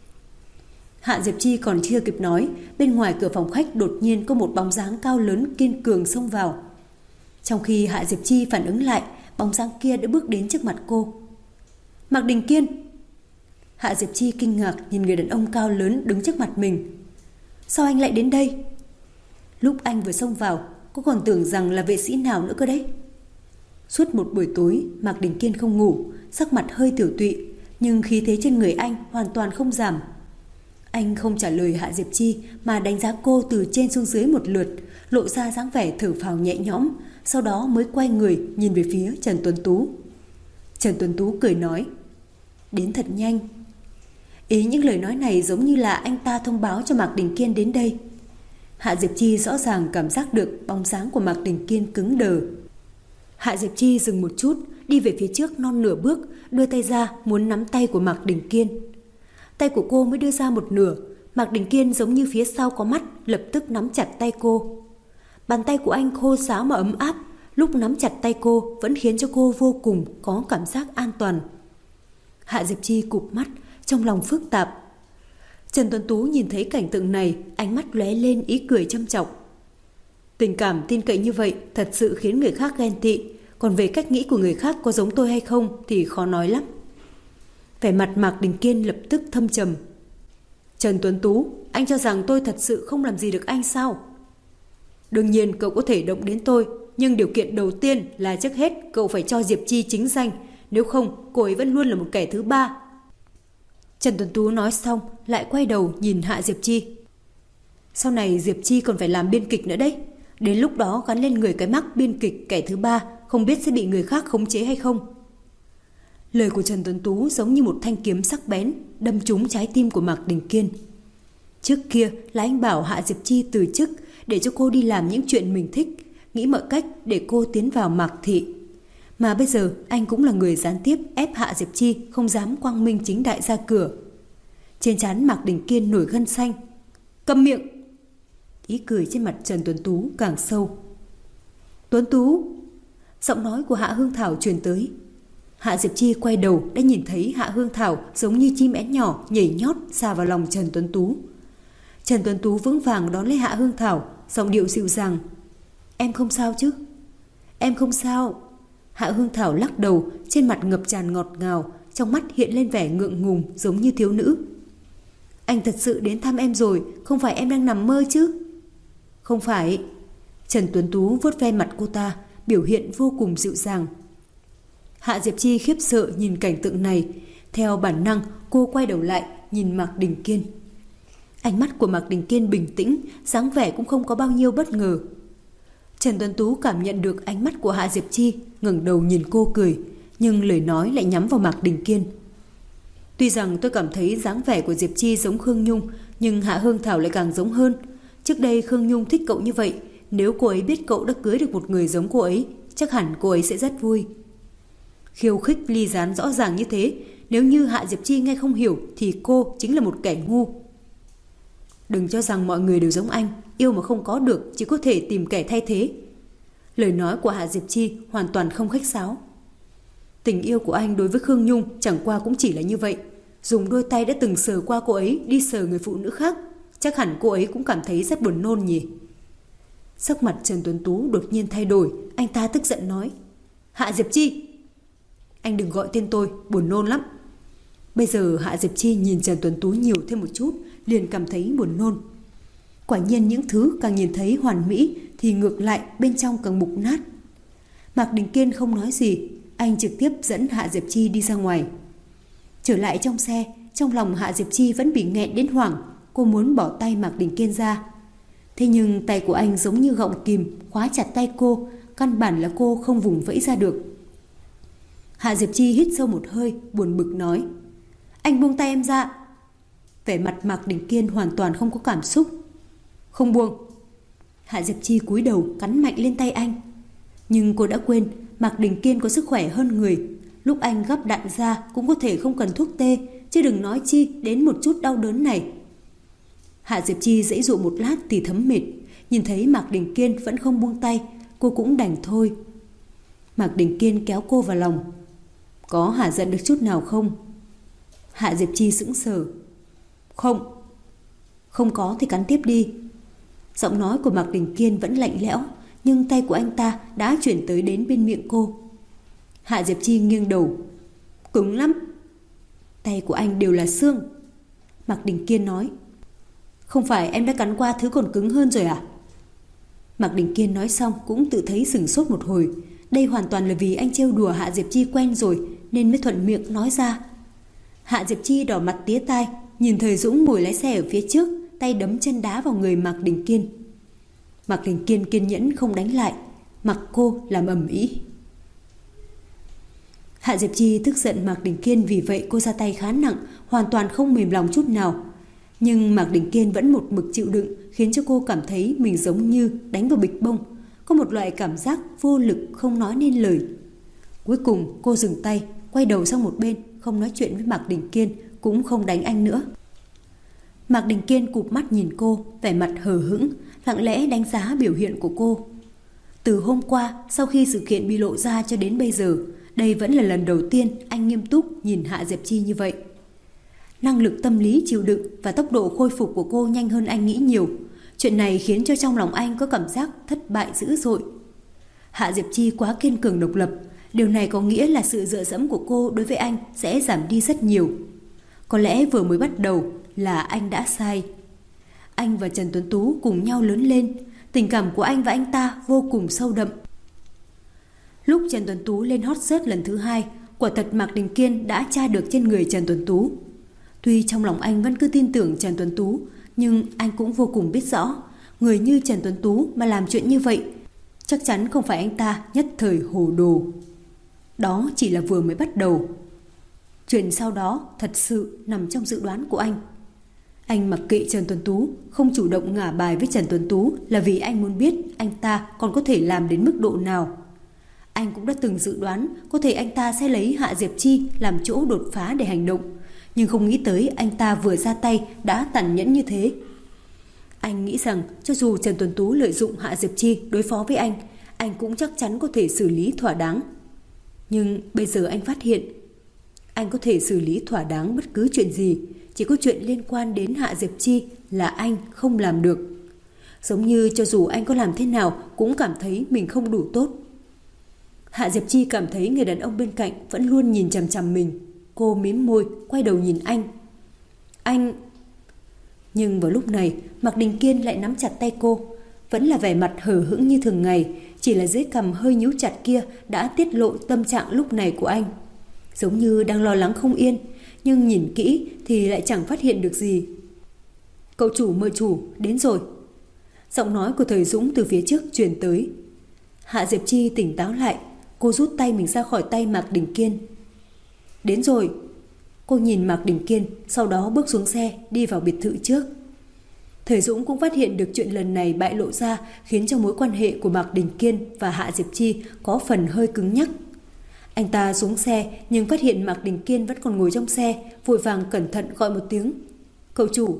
Speaker 1: Hạ Diệp Chi còn chưa kịp nói, bên ngoài cửa phòng khách đột nhiên có một bóng dáng cao lớn kiên cường xông vào. Trong khi Hạ Diệp Chi phản ứng lại, bóng dáng kia đã bước đến trước mặt cô. Mạc Đình Kiên! Hạ Diệp Chi kinh ngạc nhìn người đàn ông cao lớn đứng trước mặt mình. Sao anh lại đến đây? Lúc anh vừa xông vào, cô còn tưởng rằng là vệ sĩ nào nữa cơ đấy. Suốt một buổi tối, Mạc Đình Kiên không ngủ, sắc mặt hơi tiểu tụy, nhưng khí thế trên người anh hoàn toàn không giảm. Anh không trả lời Hạ Diệp Chi mà đánh giá cô từ trên xuống dưới một lượt, lộ ra dáng vẻ thở phào nhẹ nhõm, sau đó mới quay người nhìn về phía Trần Tuấn Tú. Trần Tuấn Tú cười nói, đến thật nhanh. Ý những lời nói này giống như là anh ta thông báo cho Mạc Đình Kiên đến đây. Hạ Diệp Chi rõ ràng cảm giác được bóng dáng của Mạc Đình Kiên cứng đờ. Hạ Diệp Chi dừng một chút, đi về phía trước non nửa bước, đưa tay ra muốn nắm tay của Mạc Đình Kiên. Tay của cô mới đưa ra một nửa, Mạc Đình Kiên giống như phía sau có mắt, lập tức nắm chặt tay cô. Bàn tay của anh khô ráo mà ấm áp, lúc nắm chặt tay cô vẫn khiến cho cô vô cùng có cảm giác an toàn. Hạ Diệp Chi cụp mắt, trong lòng phức tạp. Trần Tuấn Tú nhìn thấy cảnh tượng này, ánh mắt lóe lên ý cười châm chọc. Tình cảm tin cậy như vậy thật sự khiến người khác ghen tị, còn về cách nghĩ của người khác có giống tôi hay không thì khó nói lắm. Vẻ mặt Mạc Đình Kiên lập tức thâm trầm. Trần Tuấn Tú, anh cho rằng tôi thật sự không làm gì được anh sao? Đương nhiên cậu có thể động đến tôi, nhưng điều kiện đầu tiên là trước hết cậu phải cho Diệp Chi chính danh, nếu không cô ấy vẫn luôn là một kẻ thứ ba. Trần Tuấn Tú nói xong lại quay đầu nhìn Hạ Diệp Chi. Sau này Diệp Chi còn phải làm biên kịch nữa đấy. Đến lúc đó gắn lên người cái mác biên kịch kẻ thứ ba, không biết sẽ bị người khác khống chế hay không. Lời của Trần Tuấn Tú giống như một thanh kiếm sắc bén, đâm trúng trái tim của Mạc Đình Kiên. Trước kia là anh bảo Hạ Diệp Chi từ chức để cho cô đi làm những chuyện mình thích, nghĩ mọi cách để cô tiến vào Mạc thị. Mà bây giờ anh cũng là người gián tiếp ép Hạ Diệp Chi không dám quang minh chính đại ra cửa. Trên trán Mạc Đình Kiên nổi gân xanh. Câm miệng! Ý cười trên mặt Trần Tuấn Tú càng sâu. Tuấn Tú! Giọng nói của Hạ Hương Thảo truyền tới. Hạ Diệp Chi quay đầu đã nhìn thấy Hạ Hương Thảo giống như chim én nhỏ nhảy nhót xà vào lòng Trần Tuấn Tú. Trần Tuấn Tú vững vàng đón lấy Hạ Hương Thảo, giọng điệu dịu dàng. Em không sao chứ? Em không sao. Hạ Hương Thảo lắc đầu, trên mặt ngập tràn ngọt ngào, trong mắt hiện lên vẻ ngượng ngùng giống như thiếu nữ. Anh thật sự đến thăm em rồi, không phải em đang nằm mơ chứ? Không phải. Trần Tuấn Tú vuốt ve mặt cô ta, biểu hiện vô cùng dịu dàng. Hạ Diệp Chi khiếp sợ nhìn cảnh tượng này, theo bản năng cô quay đầu lại nhìn Mạc Đình Kiên. Ánh mắt của Mạc Đình Kiên bình tĩnh, dáng vẻ cũng không có bao nhiêu bất ngờ. Trần Tuấn Tú cảm nhận được ánh mắt của Hạ Diệp Chi, ngẩng đầu nhìn cô cười, nhưng lời nói lại nhắm vào Mạc Đình Kiên. Tuy rằng tôi cảm thấy dáng vẻ của Diệp Chi giống Khương Nhung, nhưng Hạ Hương Thảo lại càng giống hơn. Trước đây Khương Nhung thích cậu như vậy, nếu cô ấy biết cậu đã cưới được một người giống cô ấy, chắc hẳn cô ấy sẽ rất vui. Khiêu khích ly gián rõ ràng như thế, nếu như Hạ Diệp Chi nghe không hiểu thì cô chính là một kẻ ngu. Đừng cho rằng mọi người đều giống anh, yêu mà không có được chỉ có thể tìm kẻ thay thế. Lời nói của Hạ Diệp Chi hoàn toàn không khách sáo. Tình yêu của anh đối với Khương Nhung chẳng qua cũng chỉ là như vậy. Dùng đôi tay đã từng sờ qua cô ấy đi sờ người phụ nữ khác, chắc hẳn cô ấy cũng cảm thấy rất buồn nôn nhỉ. Sắc mặt Trần Tuấn Tú đột nhiên thay đổi, anh ta tức giận nói. Hạ Diệp Chi! Anh đừng gọi tên tôi, buồn nôn lắm. Bây giờ Hạ Diệp Chi nhìn Trần Tuấn Tú nhiều thêm một chút, liền cảm thấy buồn nôn. Quả nhiên những thứ càng nhìn thấy hoàn mỹ thì ngược lại bên trong càng mục nát. Mạc Đình Kiên không nói gì, anh trực tiếp dẫn Hạ Diệp Chi đi ra ngoài. Trở lại trong xe, trong lòng Hạ Diệp Chi vẫn bị nghẹn đến hoảng, cô muốn bỏ tay Mạc Đình Kiên ra. Thế nhưng tay của anh giống như gọng kìm khóa chặt tay cô, căn bản là cô không vùng vẫy ra được. Hạ Diệp Chi hít sâu một hơi, buồn bực nói. Anh buông tay em ra. Vẻ mặt Mạc Đình Kiên hoàn toàn không có cảm xúc. Không buông. Hạ Diệp Chi cúi đầu cắn mạnh lên tay anh. Nhưng cô đã quên Mạc Đình Kiên có sức khỏe hơn người. Lúc anh gắp đạn ra cũng có thể không cần thuốc tê, chứ đừng nói chi đến một chút đau đớn này. Hạ Diệp Chi giãy dụ một lát thì thấm mệt. Nhìn thấy Mạc Đình Kiên vẫn không buông tay, cô cũng đành thôi. Mạc Đình Kiên kéo cô vào lòng. Có hả giận được chút nào không? Hạ Diệp Chi sững sờ. Không. Không có thì cắn tiếp đi. Giọng nói của Mạc Đình Kiên vẫn lạnh lẽo, nhưng tay của anh ta đã chuyển tới đến bên miệng cô. Hạ Diệp Chi nghiêng đầu. Cứng lắm. Tay của anh đều là xương. Mạc Đình Kiên nói. Không phải em đã cắn qua thứ còn cứng hơn rồi à? Mạc Đình Kiên nói xong cũng tự thấy sửng sốt một hồi. Đây hoàn toàn là vì anh trêu đùa Hạ Diệp Chi quen rồi nên mới thuận miệng nói ra. Hạ Diệp Chi đỏ mặt tía tai, nhìn Thời Dũng ngồi lái xe ở phía trước, tay đấm chân đá vào người Mạc Đình Kiên. Mạc Đình Kiên kiên nhẫn không đánh lại, mặc cô làm ầm ĩ. Hạ Diệp Chi tức giận Mạc Đình Kiên, vì vậy cô ra tay khá nặng, hoàn toàn không mềm lòng chút nào. Nhưng Mạc Đình Kiên vẫn một mực chịu đựng, khiến cho cô cảm thấy mình giống như đánh vào bịch bông, có một loại cảm giác vô lực không nói nên lời. Cuối cùng cô dừng tay, quay đầu sang một bên, không nói chuyện với Mạc Đình Kiên, cũng không đánh anh nữa. Mạc Đình Kiên cụp mắt nhìn cô, vẻ mặt hờ hững, lặng lẽ đánh giá biểu hiện của cô. Từ hôm qua, sau khi sự kiện bị lộ ra cho đến bây giờ, đây vẫn là lần đầu tiên anh nghiêm túc nhìn Hạ Diệp Chi như vậy. Năng lực tâm lý chịu đựng và tốc độ khôi phục của cô nhanh hơn anh nghĩ nhiều. Chuyện này khiến cho trong lòng anh có cảm giác thất bại dữ dội. Hạ Diệp Chi quá kiên cường độc lập, điều này có nghĩa là sự dựa dẫm của cô đối với anh sẽ giảm đi rất nhiều. Có lẽ vừa mới bắt đầu là anh đã sai. Anh và Trần Tuấn Tú cùng nhau lớn lên, tình cảm của anh và anh ta vô cùng sâu đậm. Lúc Trần Tuấn Tú lên hot search lần thứ 2, quả thật Mạc Đình Kiên đã tra được trên người Trần Tuấn Tú. Tuy trong lòng anh vẫn cứ tin tưởng Trần Tuấn Tú, Nhưng anh cũng vô cùng biết rõ, người như Trần Tuấn Tú mà làm chuyện như vậy, chắc chắn không phải anh ta nhất thời hồ đồ. Đó chỉ là vừa mới bắt đầu. Chuyện sau đó thật sự nằm trong dự đoán của anh. Anh mặc kệ Trần Tuấn Tú, không chủ động ngả bài với Trần Tuấn Tú là vì anh muốn biết anh ta còn có thể làm đến mức độ nào. Anh cũng đã từng dự đoán có thể anh ta sẽ lấy Hạ Diệp Chi làm chỗ đột phá để hành động, nhưng không nghĩ tới anh ta vừa ra tay đã tàn nhẫn như thế. Anh nghĩ rằng cho dù Trần Tuấn Tú lợi dụng Hạ Diệp Chi đối phó với anh cũng chắc chắn có thể xử lý thỏa đáng. Nhưng bây giờ anh phát hiện, anh có thể xử lý thỏa đáng bất cứ chuyện gì, chỉ có chuyện liên quan đến Hạ Diệp Chi là anh không làm được. Giống như cho dù anh có làm thế nào cũng cảm thấy mình không đủ tốt. Hạ Diệp Chi cảm thấy người đàn ông bên cạnh vẫn luôn nhìn chằm chằm mình. Cô mím môi, quay đầu nhìn anh. Anh... Nhưng vào lúc này, Mạc Đình Kiên lại nắm chặt tay cô. Vẫn là vẻ mặt hờ hững như thường ngày, chỉ là dưới cằm hơi nhíu chặt kia đã tiết lộ tâm trạng lúc này của anh. Giống như đang lo lắng không yên, nhưng nhìn kỹ thì lại chẳng phát hiện được gì. Cậu chủ mời chủ, đến rồi. Giọng nói của Thời Dũng từ phía trước truyền tới. Hạ Diệp Chi tỉnh táo lại, cô rút tay mình ra khỏi tay Mạc Đình Kiên. Đến rồi. Cô nhìn Mạc Đình Kiên, sau đó bước xuống xe, đi vào biệt thự trước. Thời Dũng cũng phát hiện được chuyện lần này bại lộ ra, khiến cho mối quan hệ của Mạc Đình Kiên và Hạ Diệp Chi có phần hơi cứng nhắc. Anh ta xuống xe nhưng phát hiện Mạc Đình Kiên vẫn còn ngồi trong xe, vội vàng cẩn thận gọi một tiếng. Cậu chủ.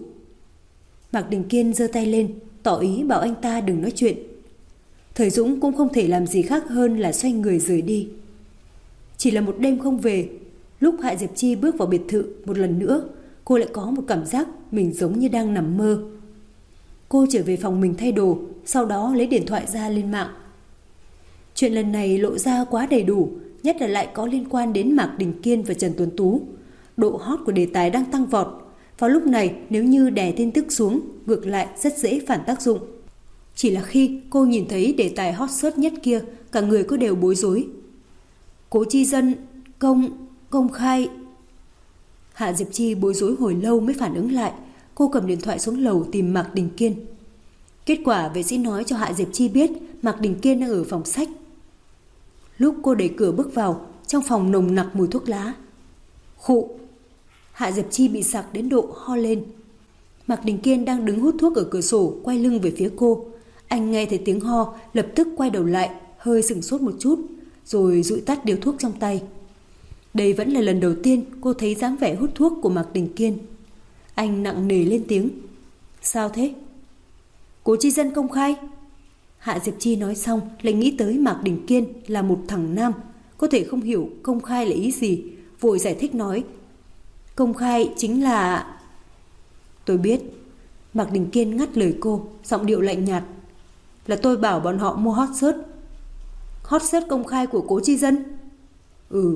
Speaker 1: Mạc Đình Kiên giơ tay lên, tỏ ý bảo anh ta đừng nói chuyện. Thời Dũng cũng không thể làm gì khác hơn là xoay người rời đi. Chỉ là một đêm không về, lúc Hạ Diệp Chi bước vào biệt thự một lần nữa, cô lại có một cảm giác mình giống như đang nằm mơ. Cô trở về phòng mình thay đồ, sau đó lấy điện thoại ra lên mạng. Chuyện lần này lộ ra quá đầy đủ, nhất là lại có liên quan đến Mạc Đình Kiên và Trần Tuấn Tú. Độ hot của đề tài đang tăng vọt. Vào lúc này nếu như đè tin tức xuống, ngược lại rất dễ phản tác dụng. Chỉ là khi cô nhìn thấy đề tài hot search nhất kia, cả người cô đều bối rối. Cố Chi Dân công khai. Hạ Diệp Chi bối rối hồi lâu mới phản ứng lại. Cô cầm điện thoại xuống lầu tìm Mạc Đình Kiên. Kết quả vệ sĩ nói cho Hạ Diệp Chi biết Mạc Đình Kiên đang ở phòng sách. Lúc cô đẩy cửa bước vào, trong phòng nồng nặc mùi thuốc lá. Khụ. Hạ Diệp Chi bị sặc đến độ ho lên. Mạc Đình Kiên đang đứng hút thuốc ở cửa sổ, quay lưng về phía cô. Anh nghe thấy tiếng ho, lập tức quay đầu lại, hơi sửng sốt một chút, rồi dụi tắt điếu thuốc trong tay. Đây vẫn là lần đầu tiên cô thấy dáng vẻ hút thuốc của Mạc Đình Kiên. Anh nặng nề lên tiếng. Sao thế? Cố Chi Dân công khai. Hạ Diệp Chi nói xong lại nghĩ tới Mạc Đình Kiên là một thằng nam, có thể không hiểu công khai là ý gì, vội giải thích nói. Công khai chính là... Tôi biết. Mạc Đình Kiên ngắt lời cô, giọng điệu lạnh nhạt. Là tôi bảo bọn họ mua hot search. Hot search công khai của Cố Chi Dân? Ừ.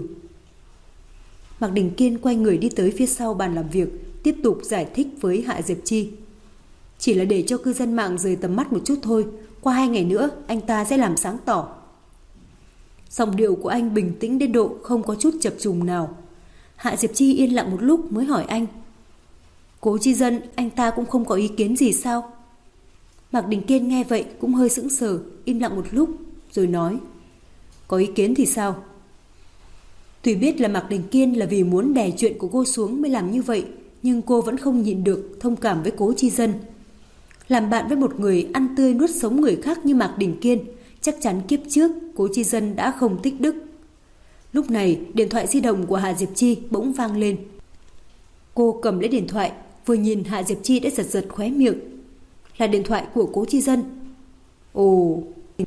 Speaker 1: Mạc Đình Kiên quay người đi tới phía sau bàn làm việc, tiếp tục giải thích với Hạ Diệp Chi. Chỉ là để cho cư dân mạng rời tầm mắt một chút thôi, qua 2 ngày nữa anh ta sẽ làm sáng tỏ. Giọng điệu của anh bình tĩnh đến độ không có chút chập trùng nào. Hạ Diệp Chi yên lặng một lúc mới hỏi anh. Cố Chi Dân anh ta cũng không có ý kiến gì sao? Mạc Đình Kiên nghe vậy cũng hơi sững sờ, im lặng một lúc rồi nói. Có ý kiến thì sao? Tuy biết là Mạc Đình Kiên là vì muốn đè chuyện của cô xuống mới làm như vậy, nhưng cô vẫn không nhịn được thông cảm với Cố Chi Dân. Làm bạn với một người ăn tươi nuốt sống người khác như Mạc Đình Kiên, chắc chắn kiếp trước Cố Chi Dân đã không tích đức. Lúc này điện thoại di động của Hạ Diệp Chi bỗng vang lên. Cô cầm lấy điện thoại, vừa nhìn Hạ Diệp Chi đã giật giật khóe miệng. Là điện thoại của Cố Chi Dân. Ồ.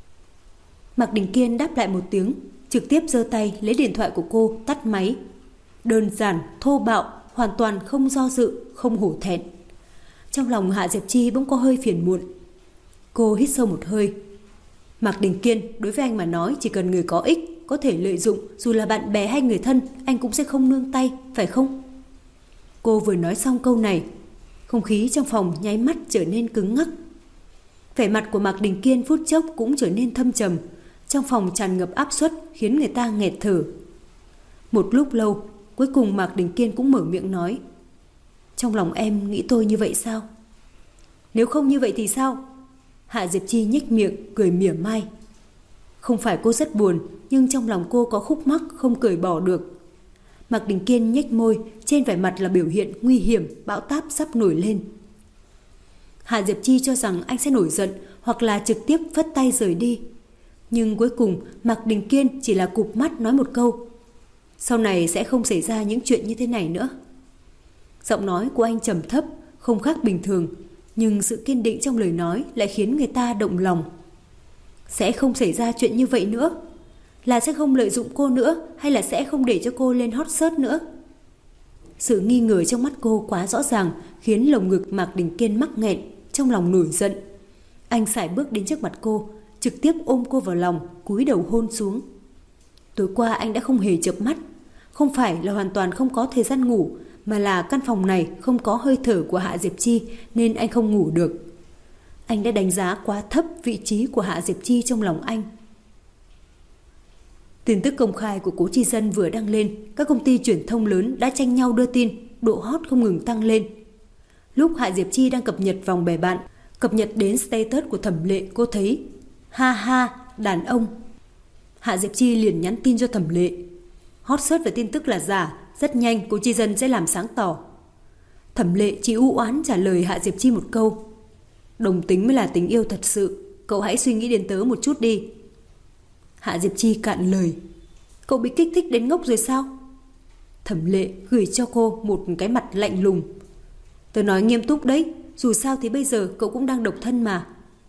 Speaker 1: Mạc Đình Kiên đáp lại một tiếng, trực tiếp giơ tay lấy điện thoại của cô tắt máy. Đơn giản, thô bạo, hoàn toàn không do dự, không hổ thẹn. Trong lòng Hạ Diệp Chi bỗng có hơi phiền muộn. Cô hít sâu một hơi. Mạc Đình Kiên, đối với anh mà nói, chỉ cần người có ích, có thể lợi dụng, dù là bạn bè hay người thân, anh cũng sẽ không nương tay, phải không? Cô vừa nói xong câu này, không khí trong phòng nháy mắt trở nên cứng ngắc. Vẻ mặt của Mạc Đình Kiên phút chốc cũng trở nên thâm trầm. Trong phòng tràn ngập áp suất khiến người ta nghẹt thở. Một lúc lâu, cuối cùng Mạc Đình Kiên cũng mở miệng nói. Trong lòng em nghĩ tôi như vậy sao? Nếu không như vậy thì sao? Hạ Diệp Chi nhếch miệng, cười mỉa mai. Không phải cô rất buồn, nhưng trong lòng cô có khúc mắc không cởi bỏ được. Mạc Đình Kiên nhếch môi, trên vẻ mặt là biểu hiện nguy hiểm, bão táp sắp nổi lên. Hạ Diệp Chi cho rằng anh sẽ nổi giận hoặc là trực tiếp phất tay rời đi. Nhưng cuối cùng Mạc Đình Kiên chỉ là cụp mắt nói một câu: sau này sẽ không xảy ra những chuyện như thế này nữa. Giọng nói của anh trầm thấp, không khác bình thường, nhưng sự kiên định trong lời nói lại khiến người ta động lòng. Sẽ không xảy ra chuyện như vậy nữa? Là sẽ không lợi dụng cô nữa, hay là sẽ không để cho cô lên hot search nữa? Sự nghi ngờ trong mắt cô quá rõ ràng, khiến lồng ngực Mạc Đình Kiên mắc nghẹn, trong lòng nổi giận. Anh sải bước đến trước mặt cô, trực tiếp ôm cô vào lòng, cúi đầu hôn xuống. Tối qua anh đã không hề chợp mắt. Không phải là hoàn toàn không có thời gian ngủ, mà là căn phòng này không có hơi thở của Hạ Diệp Chi nên anh không ngủ được. Anh đã đánh giá quá thấp vị trí của Hạ Diệp Chi trong lòng anh. Tin tức công khai của Cố Chi Dân vừa đăng lên, các công ty truyền thông lớn đã tranh nhau đưa tin, độ hot không ngừng tăng lên. Lúc Hạ Diệp Chi đang cập nhật vòng bè bạn, cập nhật đến status của Thẩm Lệ, cô thấy ha ha, đàn ông. Hạ Diệp Chi liền nhắn tin cho Thẩm Lệ. Hot search về tin tức là giả, rất nhanh Cố Chi Dân sẽ làm sáng tỏ. Thẩm Lệ chỉ u oán trả lời Hạ Diệp Chi một câu: đồng tính mới là tình yêu thật sự, cậu hãy suy nghĩ đến tớ một chút đi. Hạ Diệp Chi cạn lời: cậu bị kích thích đến ngốc rồi sao? Thẩm Lệ gửi cho cô một cái mặt lạnh lùng: tớ nói nghiêm túc đấy, dù sao thì bây giờ cậu cũng đang độc thân mà.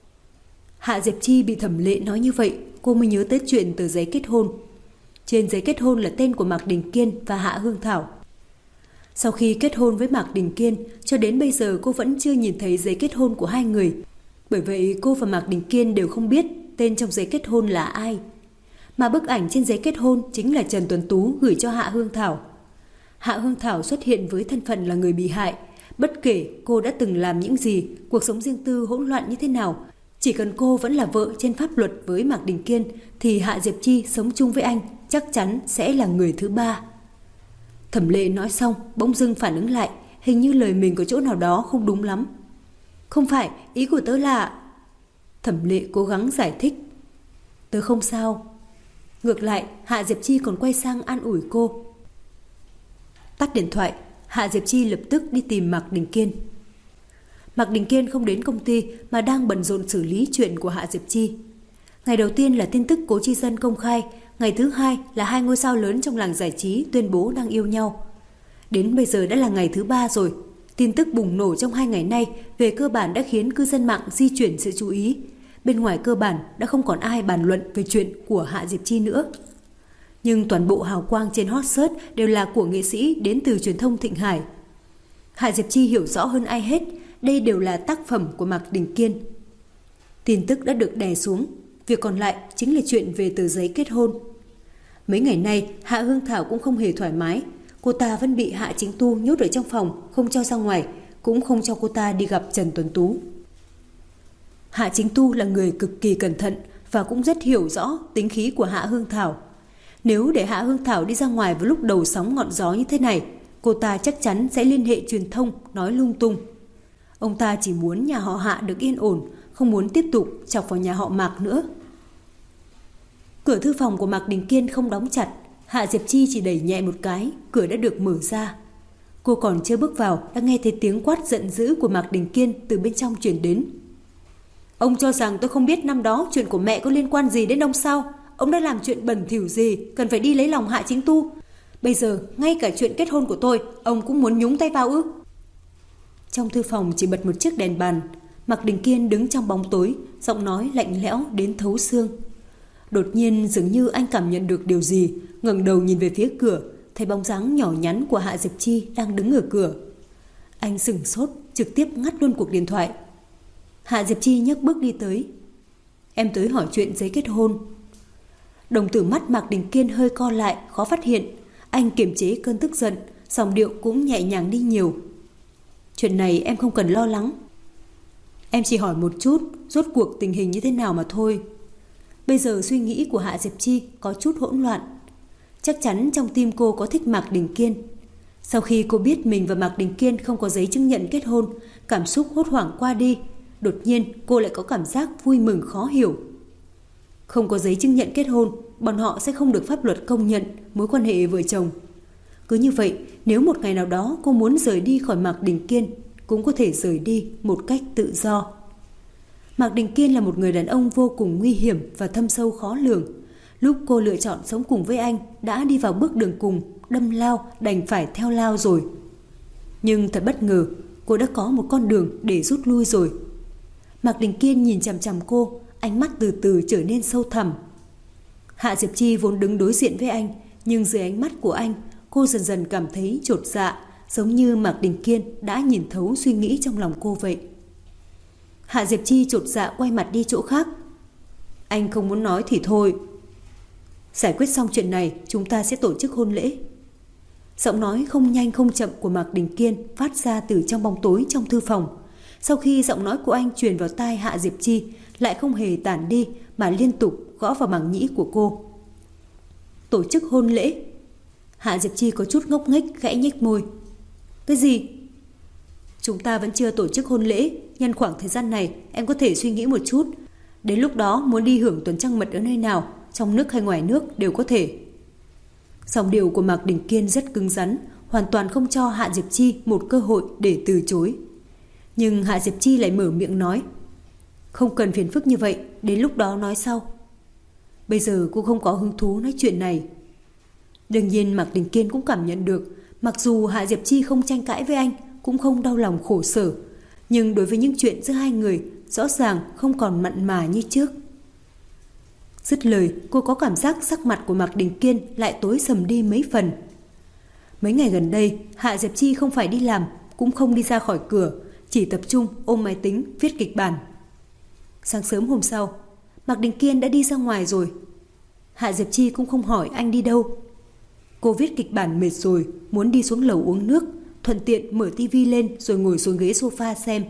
Speaker 1: Hạ Diệp Chi bị Thẩm Lệ nói như vậy, cô mới nhớ tới chuyện tờ giấy kết hôn. Trên giấy kết hôn là tên của Mạc Đình Kiên và Hạ Hương Thảo. Sau khi kết hôn với Mạc Đình Kiên, cho đến bây giờ cô vẫn chưa nhìn thấy giấy kết hôn của hai người. Bởi vậy cô và Mạc Đình Kiên đều không biết tên trong giấy kết hôn là ai. Mà bức ảnh trên giấy kết hôn chính là Trần Tuấn Tú gửi cho Hạ Hương Thảo. Hạ Hương Thảo xuất hiện với thân phận là người bị hại. Bất kể cô đã từng làm những gì, cuộc sống riêng tư hỗn loạn như thế nào, chỉ cần cô vẫn là vợ trên pháp luật với Mạc Đình Kiên, thì Hạ Diệp Chi sống chung với anh chắc chắn sẽ là người thứ ba. Thẩm Lệ nói xong bỗng dưng phản ứng lại, hình như lời mình có chỗ nào đó không đúng lắm. Không phải, ý của tớ là... Thẩm Lệ cố gắng giải thích: tớ không sao. Ngược lại, Hạ Diệp Chi còn quay sang an ủi cô. Tắt điện thoại, Hạ Diệp Chi lập tức đi tìm Mạc Đình Kiên. Mạc Đình Kiên không đến công ty mà đang bận rộn xử lý chuyện của Hạ Diệp Chi. Ngày đầu tiên là tin tức Cố Chi Dân công khai, ngày thứ hai là hai ngôi sao lớn trong làng giải trí tuyên bố đang yêu nhau. Đến bây giờ đã là ngày thứ ba rồi, tin tức bùng nổ trong 2 ngày nay về cơ bản đã khiến cư dân mạng di chuyển sự chú ý. Bên ngoài cơ bản đã không còn ai bàn luận về chuyện của Hạ Diệp Chi nữa. Nhưng toàn bộ hào quang trên hot search đều là của nghệ sĩ đến từ truyền thông Thịnh Hải. Hạ Diệp Chi hiểu rõ hơn ai hết, đây đều là tác phẩm của Mạc Đình Kiên. Tin tức đã được đè xuống, việc còn lại chính là chuyện về tờ giấy kết hôn. Mấy ngày nay Hạ Hương Thảo cũng không hề thoải mái. Cô ta vẫn bị Hạ Chính Tu nhốt ở trong phòng, không cho ra ngoài, cũng không cho cô ta đi gặp Trần Tuấn Tú. Hạ Chính Tu là người cực kỳ cẩn thận và cũng rất hiểu rõ tính khí của Hạ Hương Thảo. Nếu để Hạ Hương Thảo đi ra ngoài vào lúc đầu sóng ngọn gió như thế này, cô ta chắc chắn sẽ liên hệ truyền thông nói lung tung. Ông ta chỉ muốn nhà họ Hạ được yên ổn, không muốn tiếp tục chọc vào nhà họ Mạc nữa. Cửa thư phòng của Mạc Đình Kiên không đóng chặt, Hạ Diệp Chi chỉ đẩy nhẹ một cái, cửa đã được mở ra. Cô còn chưa bước vào đã nghe thấy tiếng quát giận dữ của Mạc Đình Kiên từ bên trong truyền đến. Ông cho rằng tôi không biết năm đó chuyện của mẹ có liên quan gì đến ông sao? Ông đã làm chuyện bẩn thỉu gì cần phải đi lấy lòng Hạ Chính Tu? Bây giờ ngay cả chuyện kết hôn của tôi ông cũng muốn nhúng tay vào ư? Trong thư phòng chỉ bật một chiếc đèn bàn. Mạc Đình Kiên đứng trong bóng tối, giọng nói lạnh lẽo đến thấu xương. Đột nhiên dường như anh cảm nhận được điều gì, ngẩng đầu nhìn về phía cửa, thấy bóng dáng nhỏ nhắn của Hạ Diệp Chi đang đứng ở cửa. Anh sửng sốt, trực tiếp ngắt luôn cuộc điện thoại. Hạ Diệp Chi nhấc bước đi tới. Em tới hỏi chuyện giấy kết hôn. Đồng tử mắt Mạc Đình Kiên hơi co lại, khó phát hiện. Anh kiềm chế cơn tức giận, giọng điệu cũng nhẹ nhàng đi nhiều. Chuyện này em không cần lo lắng. Em chỉ hỏi một chút, rốt cuộc tình hình như thế nào mà thôi. Bây giờ suy nghĩ của Hạ Diệp Chi có chút hỗn loạn. Chắc chắn trong tim cô có thích Mạc Đình Kiên. Sau khi cô biết mình và Mạc Đình Kiên không có giấy chứng nhận kết hôn, cảm xúc hốt hoảng qua đi, đột nhiên cô lại có cảm giác vui mừng khó hiểu. Không có giấy chứng nhận kết hôn, bọn họ sẽ không được pháp luật công nhận mối quan hệ vợ chồng. Cứ như vậy, nếu một ngày nào đó cô muốn rời đi khỏi Mạc Đình Kiên, cũng có thể rời đi một cách tự do. Mạc Đình Kiên là một người đàn ông vô cùng nguy hiểm và thâm sâu khó lường. Lúc cô lựa chọn sống cùng với anh đã đi vào bước đường cùng, đâm lao đành phải theo lao rồi. Nhưng thật bất ngờ, cô đã có một con đường để rút lui rồi. Mạc Đình Kiên nhìn chằm chằm cô, ánh mắt từ từ trở nên sâu thẳm. Hạ Diệp Chi vốn đứng đối diện với anh, nhưng dưới ánh mắt của anh, cô dần dần cảm thấy chột dạ, giống như Mạc Đình Kiên đã nhìn thấu suy nghĩ trong lòng cô vậy. Hạ Diệp Chi chột dạ quay mặt đi chỗ khác. Anh không muốn nói thì thôi. Giải quyết xong chuyện này, chúng ta sẽ tổ chức hôn lễ. Giọng nói không nhanh không chậm của Mạc Đình Kiên phát ra từ trong bóng tối trong thư phòng. Sau khi giọng nói của anh truyền vào tai Hạ Diệp Chi, lại không hề tản đi mà liên tục gõ vào màng nhĩ của cô. Tổ chức hôn lễ? Hạ Diệp Chi có chút ngốc nghếch khẽ nhếch môi. Cái gì? Chúng ta vẫn chưa tổ chức hôn lễ. Nhân khoảng thời gian này em có thể suy nghĩ một chút. Đến lúc đó muốn đi hưởng tuần trăng mật ở nơi nào, trong nước hay ngoài nước đều có thể. Giọng điệu của Mạc Đình Kiên rất cứng rắn, hoàn toàn không cho Hạ Diệp Chi một cơ hội để từ chối. Nhưng Hạ Diệp Chi lại mở miệng nói, không cần phiền phức như vậy, đến lúc đó nói sau. Bây giờ cô không có hứng thú nói chuyện này. Đương nhiên Mạc Đình Kiên cũng cảm nhận được, mặc dù Hạ Diệp Chi không tranh cãi với anh, cũng không đau lòng khổ sở, nhưng đối với những chuyện giữa hai người, rõ ràng không còn mặn mà như trước. Dứt lời, cô có cảm giác sắc mặt của Mạc Đình Kiên lại tối sầm đi mấy phần. Mấy ngày gần đây, Hạ Diệp Chi không phải đi làm, cũng không đi ra khỏi cửa, chỉ tập trung ôm máy tính viết kịch bản. Sáng sớm hôm sau, Mạc Đình Kiên đã đi ra ngoài rồi. Hạ Diệp Chi cũng không hỏi anh đi đâu. Cô viết kịch bản mệt rồi, muốn đi xuống lầu uống nước, thuận tiện mở tivi lên rồi ngồi xuống ghế sofa xem.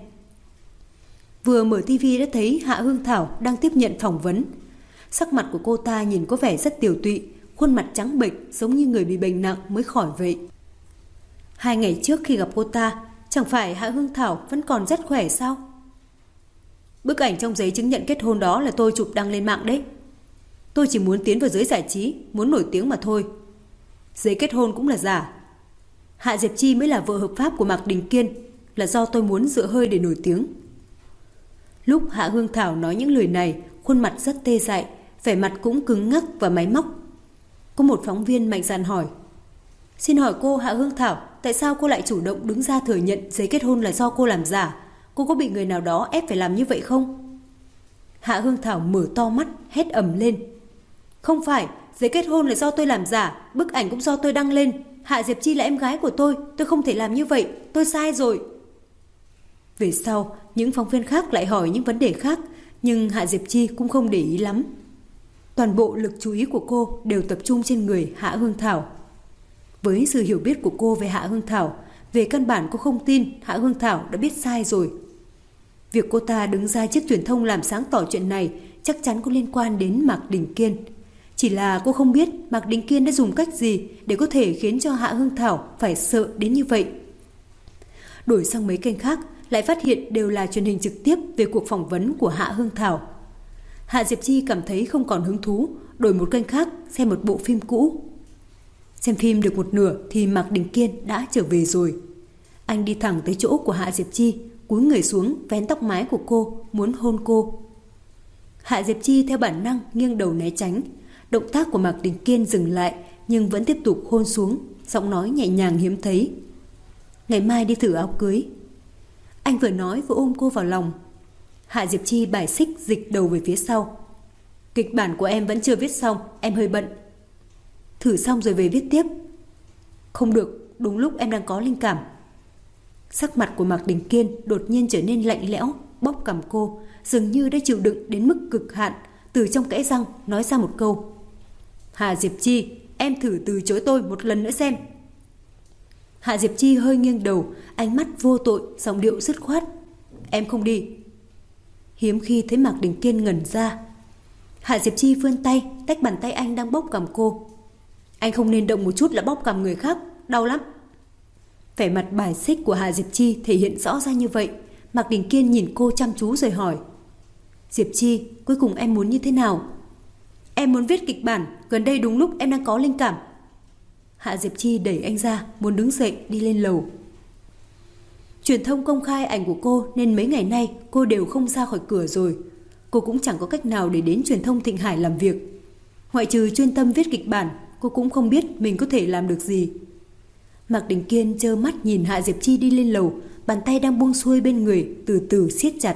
Speaker 1: Vừa mở tivi đã thấy Hạ Hương Thảo đang tiếp nhận phỏng vấn. Sắc mặt của cô ta nhìn có vẻ rất tiều tụy, khuôn mặt trắng bệch giống như người bị bệnh nặng mới khỏi vậy. 2 ngày trước khi gặp cô ta, chẳng phải Hạ Hương Thảo vẫn còn rất khỏe sao? Bức ảnh trong giấy chứng nhận kết hôn đó là tôi chụp đăng lên mạng đấy. Tôi chỉ muốn tiến vào giới giải trí, muốn nổi tiếng mà thôi. Giấy kết hôn cũng là giả. Hạ Diệp Chi mới là vợ hợp pháp của Mạc Đình Kiên, là do tôi muốn dựa hơi để nổi tiếng. Lúc Hạ Hương Thảo nói những lời này, khuôn mặt rất tê dại, vẻ mặt cũng cứng ngắc và máy móc. Có một phóng viên mạnh dạn hỏi, xin hỏi cô Hạ Hương Thảo, tại sao cô lại chủ động đứng ra thừa nhận giấy kết hôn là do cô làm giả? Cô có bị người nào đó ép phải làm như vậy không? Hạ Hương Thảo mở to mắt, hét ầm lên. Không phải, giấy kết hôn là do tôi làm giả, bức ảnh cũng do tôi đăng lên. Hạ Diệp Chi là em gái của tôi không thể làm như vậy, tôi sai rồi. Về sau, những phóng viên khác lại hỏi những vấn đề khác, nhưng Hạ Diệp Chi cũng không để ý lắm. Toàn bộ lực chú ý của cô đều tập trung trên người Hạ Hương Thảo. Với sự hiểu biết của cô về Hạ Hương Thảo, về căn bản cô không tin Hạ Hương Thảo đã biết sai rồi. Việc cô ta đứng ra trước truyền thông làm sáng tỏ chuyện này chắc chắn có liên quan đến Mạc Đình Kiên. Chỉ là cô không biết Mạc Đình Kiên đã dùng cách gì để có thể khiến cho Hạ Hương Thảo phải sợ đến như vậy. Đổi sang mấy kênh khác, lại phát hiện đều là truyền hình trực tiếp về cuộc phỏng vấn của Hạ Hương Thảo. Hạ Diệp Chi cảm thấy không còn hứng thú, đổi một kênh khác xem một bộ phim cũ. Xem phim được một nửa thì Mạc Đình Kiên đã trở về rồi. Anh đi thẳng tới chỗ của Hạ Diệp Chi, cúi người xuống vén tóc mái của cô, muốn hôn cô. Hạ Diệp Chi theo bản năng nghiêng đầu né tránh. Động tác của Mạc Đình Kiên dừng lại nhưng vẫn tiếp tục hôn xuống, giọng nói nhẹ nhàng hiếm thấy. Ngày mai đi thử áo cưới. Anh vừa nói vừa ôm cô vào lòng. Hạ Diệp Chi bài xích dịch đầu về phía sau. Kịch bản của em vẫn chưa viết xong, em hơi bận. Thử xong rồi về viết tiếp. Không được, đúng lúc em đang có linh cảm. Sắc mặt của Mạc Đình Kiên đột nhiên trở nên lạnh lẽo, bóp cằm cô, dường như đã chịu đựng đến mức cực hạn, từ trong kẽ răng nói ra một câu. Hạ Diệp Chi, em thử từ chối tôi một lần nữa xem. Hạ Diệp Chi hơi nghiêng đầu, ánh mắt vô tội, giọng điệu dứt khoát. Em không đi. Hiếm khi thấy Mạc Đình Kiên ngẩn ra. Hạ Diệp Chi vươn tay, tách bàn tay anh đang bóp cằm cô. Anh không nên động một chút là bóp cằm người khác, đau lắm. Vẻ mặt bài xích của Hạ Diệp Chi thể hiện rõ ra như vậy, Mạc Đình Kiên nhìn cô chăm chú rồi hỏi: Diệp Chi, cuối cùng em muốn như thế nào? Em muốn viết kịch bản, gần đây đúng lúc em đang có linh cảm. Hạ Diệp Chi đẩy anh ra, muốn đứng dậy đi lên lầu. Truyền thông công khai ảnh của cô nên mấy ngày nay cô đều không ra khỏi cửa rồi. Cô cũng chẳng có cách nào để đến truyền thông Thịnh Hải làm việc. Ngoại trừ chuyên tâm viết kịch bản, cô cũng không biết mình có thể làm được gì. Mạc Đình Kiên trơ mắt nhìn Hạ Diệp Chi đi lên lầu, bàn tay đang buông xuôi bên người từ từ siết chặt.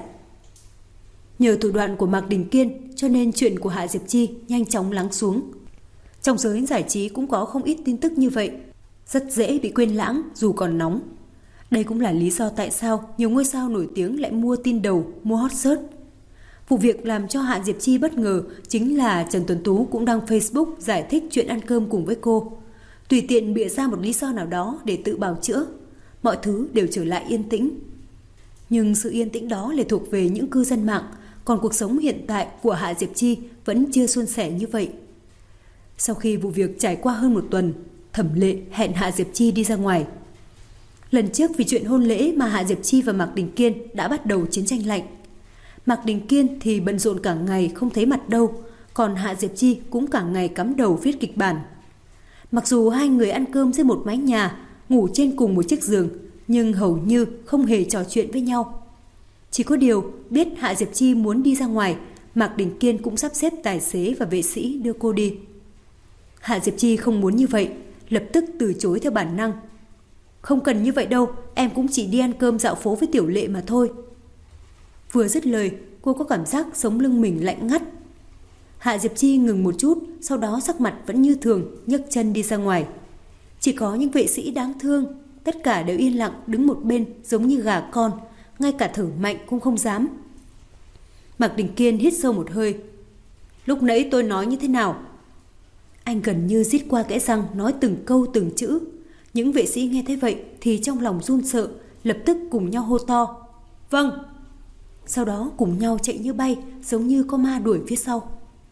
Speaker 1: Nhờ thủ đoạn của Mạc Đình Kiên cho nên chuyện của Hạ Diệp Chi nhanh chóng lắng xuống. Trong giới giải trí cũng có không ít tin tức như vậy, rất dễ bị quên lãng dù còn nóng. Đây cũng là lý do tại sao nhiều ngôi sao nổi tiếng lại mua tin đầu, mua hot search. Vụ việc làm cho Hạ Diệp Chi bất ngờ chính là Trần Tuấn Tú cũng đăng Facebook giải thích chuyện ăn cơm cùng với cô. Tùy tiện bịa ra một lý do nào đó để tự bào chữa, mọi thứ đều trở lại yên tĩnh. Nhưng sự yên tĩnh đó lại thuộc về những cư dân mạng, còn cuộc sống hiện tại của Hạ Diệp Chi vẫn chưa suôn sẻ như vậy. Sau khi vụ việc trải qua hơn một tuần, Thẩm Lệ hẹn Hạ Diệp Chi đi ra ngoài. Lần trước vì chuyện hôn lễ mà Hạ Diệp Chi và Mạc Đình Kiên đã bắt đầu chiến tranh lạnh. Mạc Đình Kiên thì bận rộn cả ngày không thấy mặt đâu, còn Hạ Diệp Chi cũng cả ngày cắm đầu viết kịch bản. Mặc dù hai người ăn cơm dưới một mái nhà, ngủ trên cùng một chiếc giường, nhưng hầu như không hề trò chuyện với nhau. Chỉ có điều biết Hạ Diệp Chi muốn đi ra ngoài, Mạc Đình Kiên cũng sắp xếp tài xế và vệ sĩ đưa cô đi. Hạ Diệp Chi không muốn như vậy, lập tức từ chối theo bản năng. Không cần như vậy đâu, em cũng chỉ đi ăn cơm dạo phố với Tiểu Lệ mà thôi. Vừa dứt lời, cô có cảm giác sống lưng mình lạnh ngắt. Hạ Diệp Chi ngừng một chút, sau đó sắc mặt vẫn như thường, nhấc chân đi ra ngoài. Chỉ có những vệ sĩ đáng thương, tất cả đều yên lặng đứng một bên giống như gà con, ngay cả thở mạnh cũng không dám. Mạc Đình Kiên hít sâu một hơi. Lúc nãy tôi nói như thế nào? Anh gần như rít qua kẽ răng nói từng câu từng chữ. Những vệ sĩ nghe thấy vậy thì trong lòng run sợ, lập tức cùng nhau hô to: Vâng! Sau đó cùng nhau chạy như bay, giống như có ma đuổi phía sau.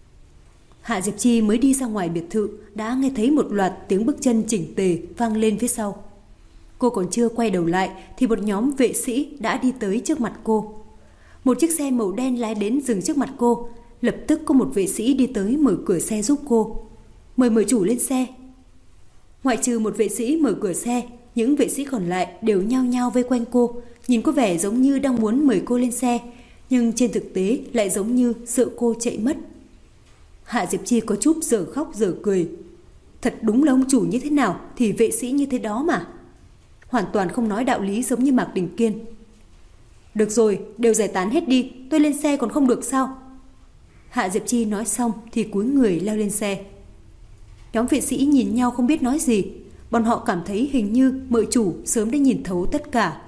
Speaker 1: Hạ Diệp Chi mới đi ra ngoài biệt thự đã nghe thấy một loạt tiếng bước chân chỉnh tề vang lên phía sau. Cô còn chưa quay đầu lại thì một nhóm vệ sĩ đã đi tới trước mặt cô. Một chiếc xe màu đen lái đến dừng trước mặt cô. Lập tức có một vệ sĩ đi tới mở cửa xe giúp cô. Mời chủ lên xe. Ngoại trừ một vệ sĩ mở cửa xe, những vệ sĩ còn lại đều nhao nhao vây quanh cô, nhìn có vẻ giống như đang muốn mời cô lên xe, nhưng trên thực tế lại giống như sợ cô chạy mất. Hạ Diệp Chi có chút giờ khóc giờ cười. Thật đúng là ông chủ như thế nào thì vệ sĩ như thế đó mà. Hoàn toàn không nói đạo lý giống như Mạc Đình Kiên. Được rồi, đều giải tán hết đi, tôi lên xe còn không được sao? Hạ Diệp Chi nói xong thì cúi người leo lên xe. Nhóm vệ sĩ nhìn nhau không biết nói gì. Bọn họ cảm thấy hình như mợ chủ sớm đã nhìn thấu tất cả.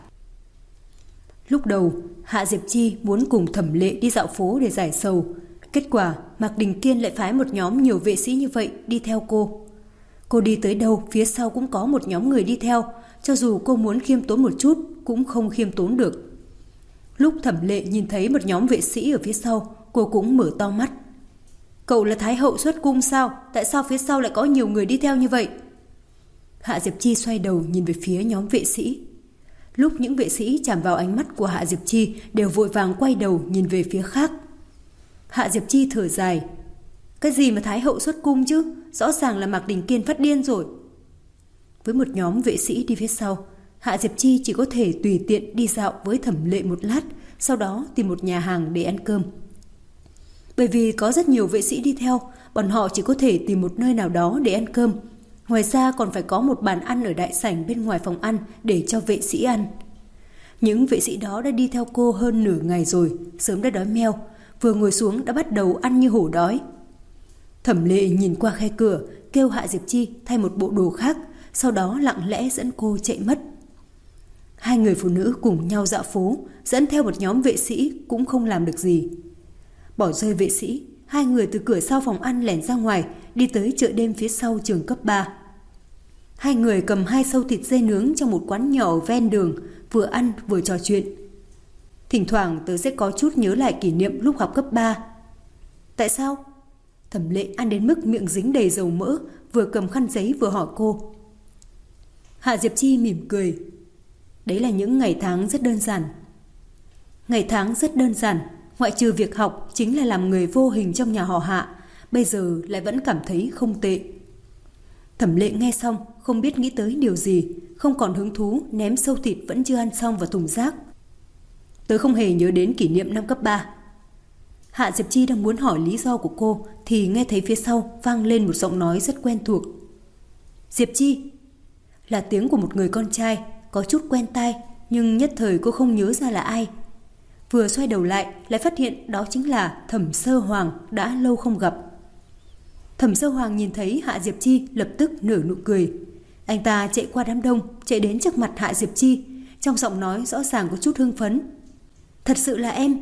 Speaker 1: Lúc đầu, Hạ Diệp Chi muốn cùng Thẩm Lệ đi dạo phố để giải sầu. Kết quả, Mạc Đình Kiên lại phái một nhóm nhiều vệ sĩ như vậy đi theo cô. Cô đi tới đâu, phía sau cũng có một nhóm người đi theo. Cho dù cô muốn khiêm tốn một chút, cũng không khiêm tốn được. Lúc Thẩm Lệ nhìn thấy một nhóm vệ sĩ ở phía sau, cô cũng mở to mắt. Cậu là Thái hậu xuất cung sao? Tại sao phía sau lại có nhiều người đi theo như vậy? Hạ Diệp Chi xoay đầu nhìn về phía nhóm vệ sĩ. Lúc những vệ sĩ chạm vào ánh mắt của Hạ Diệp Chi đều vội vàng quay đầu nhìn về phía khác. Hạ Diệp Chi thở dài. Cái gì mà Thái hậu xuất cung chứ? Rõ ràng là Mạc Đình Kiên phát điên rồi. Với một nhóm vệ sĩ đi phía sau, Hạ Diệp Chi chỉ có thể tùy tiện đi dạo với Thẩm Lệ một lát, sau đó tìm một nhà hàng để ăn cơm. Bởi vì có rất nhiều vệ sĩ đi theo, bọn họ chỉ có thể tìm một nơi nào đó để ăn cơm. Ngoài ra còn phải có một bàn ăn ở đại sảnh bên ngoài phòng ăn để cho vệ sĩ ăn. Những vệ sĩ đó đã đi theo cô hơn nửa ngày rồi, sớm đã đói meo, vừa ngồi xuống đã bắt đầu ăn như hổ đói. Thẩm Lệ nhìn qua khe cửa, kêu Hạ Diệp Chi thay một bộ đồ khác, sau đó lặng lẽ dẫn cô chạy mất. Hai người phụ nữ cùng nhau dạo phố, dẫn theo một nhóm vệ sĩ cũng không làm được gì. Bỏ rơi vệ sĩ, hai người từ cửa sau phòng ăn lẻn ra ngoài, đi tới chợ đêm phía sau trường cấp 3. Hai người cầm 2 sâu thịt dê nướng trong một quán nhỏ ở ven đường, vừa ăn vừa trò chuyện. Thỉnh thoảng tớ sẽ có chút nhớ lại kỷ niệm lúc học cấp 3. Tại sao? Thẩm Lệ ăn đến mức miệng dính đầy dầu mỡ, vừa cầm khăn giấy vừa hỏi cô. Hạ Diệp Chi mỉm cười. Đấy là những ngày tháng rất đơn giản. Ngày tháng rất đơn giản, ngoại trừ việc học chính là làm người vô hình trong nhà họ Hạ, bây giờ lại vẫn cảm thấy không tệ. Thẩm Lệ nghe xong, không biết nghĩ tới điều gì, không còn hứng thú ném sâu thịt vẫn chưa ăn xong vào thùng rác. Tớ không hề nhớ đến kỷ niệm năm cấp 3. Hạ Diệp Chi đang muốn hỏi lý do của cô thì nghe thấy phía sau vang lên một giọng nói rất quen thuộc. Diệp Chi! Là tiếng của một người con trai, có chút quen tai, nhưng nhất thời cô không nhớ ra là ai. Vừa xoay đầu lại phát hiện đó chính là Thẩm Sơ Hoàng đã lâu không gặp. Thẩm Sơ Hoàng nhìn thấy Hạ Diệp Chi lập tức nở nụ cười. Anh ta chạy qua đám đông, chạy đến trước mặt Hạ Diệp Chi, trong giọng nói rõ ràng có chút hưng phấn. Thật sự là em.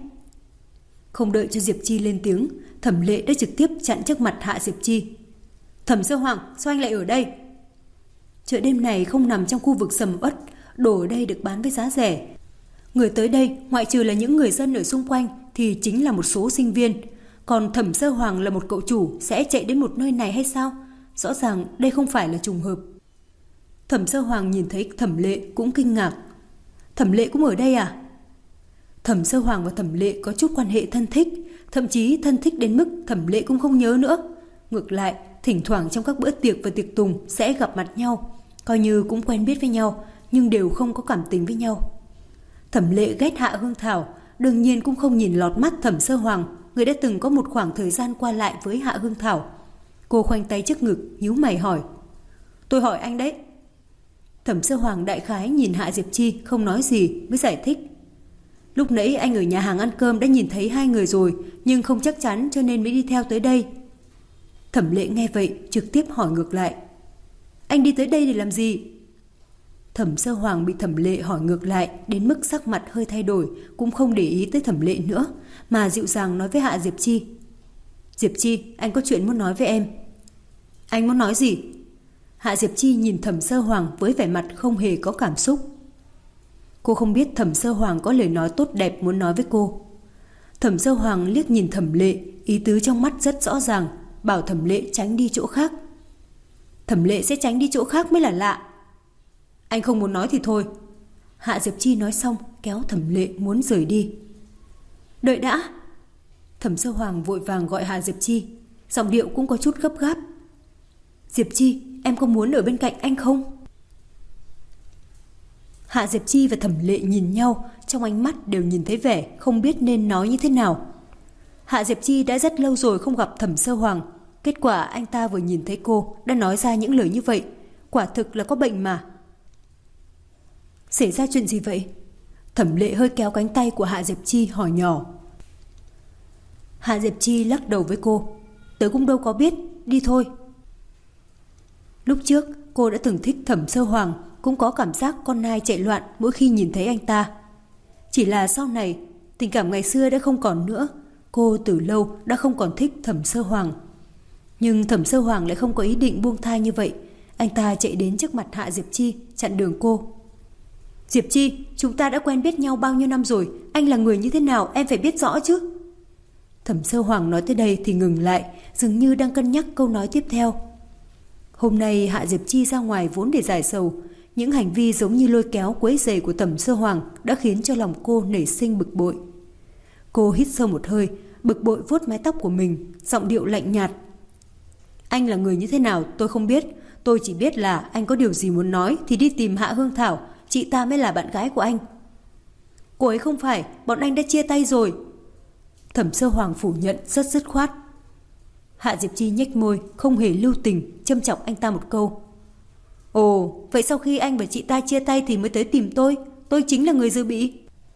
Speaker 1: Không đợi cho Diệp Chi lên tiếng, Thẩm Lệ đã trực tiếp chặn trước mặt Hạ Diệp Chi. Thẩm Sơ Hoàng, sao anh lại ở đây? Chợ đêm này không nằm trong khu vực sầm uất, đồ ở đây được bán với giá rẻ. Người tới đây ngoại trừ là những người dân ở xung quanh thì chính là một số sinh viên. Còn Thẩm Sơ Hoàng là một cậu chủ sẽ chạy đến một nơi này hay sao? Rõ ràng đây không phải là trùng hợp. Thẩm Sơ Hoàng nhìn thấy Thẩm Lệ cũng kinh ngạc. Thẩm Lệ cũng ở đây à? Thẩm Sơ Hoàng và Thẩm Lệ có chút quan hệ thân thích, thậm chí thân thích đến mức Thẩm Lệ cũng không nhớ nữa. Ngược lại, thỉnh thoảng trong các bữa tiệc và tiệc tùng sẽ gặp mặt nhau, coi như cũng quen biết với nhau, nhưng đều không có cảm tình với nhau. Thẩm Lệ ghét Hạ Hương Thảo, đương nhiên cũng không nhìn lọt mắt Thẩm Sơ Hoàng, người đã từng có một khoảng thời gian qua lại với Hạ Hương Thảo. Cô khoanh tay trước ngực, nhíu mày hỏi. Tôi hỏi anh đấy. Thẩm Sơ Hoàng đại khái nhìn Hạ Diệp Chi không nói gì mới giải thích. Lúc nãy anh ở nhà hàng ăn cơm đã nhìn thấy hai người rồi, nhưng không chắc chắn cho nên mới đi theo tới đây. Thẩm Lệ nghe vậy trực tiếp hỏi ngược lại. Anh đi tới đây để làm gì? Thẩm Sơ Hoàng bị Thẩm Lệ hỏi ngược lại đến mức sắc mặt hơi thay đổi, cũng không để ý tới Thẩm Lệ nữa, mà dịu dàng nói với Hạ Diệp Chi. Diệp Chi, anh có chuyện muốn nói với em. Anh muốn nói gì? Hạ Diệp Chi nhìn Thẩm Sơ Hoàng với vẻ mặt không hề có cảm xúc. Cô không biết Thẩm Sơ Hoàng có lời nói tốt đẹp muốn nói với cô. Thẩm Sơ Hoàng liếc nhìn Thẩm Lệ, ý tứ trong mắt rất rõ ràng, bảo Thẩm Lệ tránh đi chỗ khác. Thẩm Lệ sẽ tránh đi chỗ khác mới là lạ. Anh không muốn nói thì thôi. Hạ Diệp Chi nói xong kéo Thẩm Lệ muốn rời đi. Đợi đã. Thẩm Sơ Hoàng vội vàng gọi Hạ Diệp Chi, giọng điệu cũng có chút gấp gáp. Diệp Chi, em có muốn ở bên cạnh anh không? Hạ Diệp Chi và Thẩm Lệ nhìn nhau, trong ánh mắt đều nhìn thấy vẻ không biết nên nói như thế nào. Hạ Diệp Chi đã rất lâu rồi không gặp Thẩm Sơ Hoàng, kết quả anh ta vừa nhìn thấy cô đã nói ra những lời như vậy, quả thực là có bệnh mà. Xảy ra chuyện gì vậy? Thẩm Lệ hơi kéo cánh tay của Hạ Diệp Chi hỏi nhỏ. Hạ Diệp Chi lắc đầu với cô. Tớ cũng đâu có biết, đi thôi. Lúc trước cô đã từng thích Thẩm Sơ Hoàng, cũng có cảm giác con nai chạy loạn mỗi khi nhìn thấy anh ta. Chỉ là sau này tình cảm ngày xưa đã không còn nữa, cô từ lâu đã không còn thích Thẩm Sơ Hoàng. Nhưng Thẩm Sơ Hoàng lại không có ý định buông tha như vậy. Anh ta chạy đến trước mặt Hạ Diệp Chi, chặn đường cô. Diệp Chi, chúng ta đã quen biết nhau bao nhiêu năm rồi, anh là người như thế nào em phải biết rõ chứ. Thẩm Sơ Hoàng nói tới đây thì ngừng lại, dường như đang cân nhắc câu nói tiếp theo. Hôm nay Hạ Diệp Chi ra ngoài vốn để giải sầu, những hành vi giống như lôi kéo quấy rầy của Thẩm Sơ Hoàng đã khiến cho lòng cô nảy sinh bực bội. Cô hít sâu một hơi, bực bội vuốt mái tóc của mình, giọng điệu lạnh nhạt. Anh là người như thế nào tôi không biết, tôi chỉ biết là anh có điều gì muốn nói thì đi tìm Hạ Hương Thảo, chị ta mới là bạn gái của anh. Cô ấy không phải, bọn anh đã chia tay rồi. Thẩm Sơ Hoàng phủ nhận rất dứt khoát. Hạ Diệp Chi nhếch môi, không hề lưu tình, châm chọc anh ta một câu. Ồ, vậy sau khi anh và chị ta chia tay thì mới tới tìm tôi chính là người dư bị.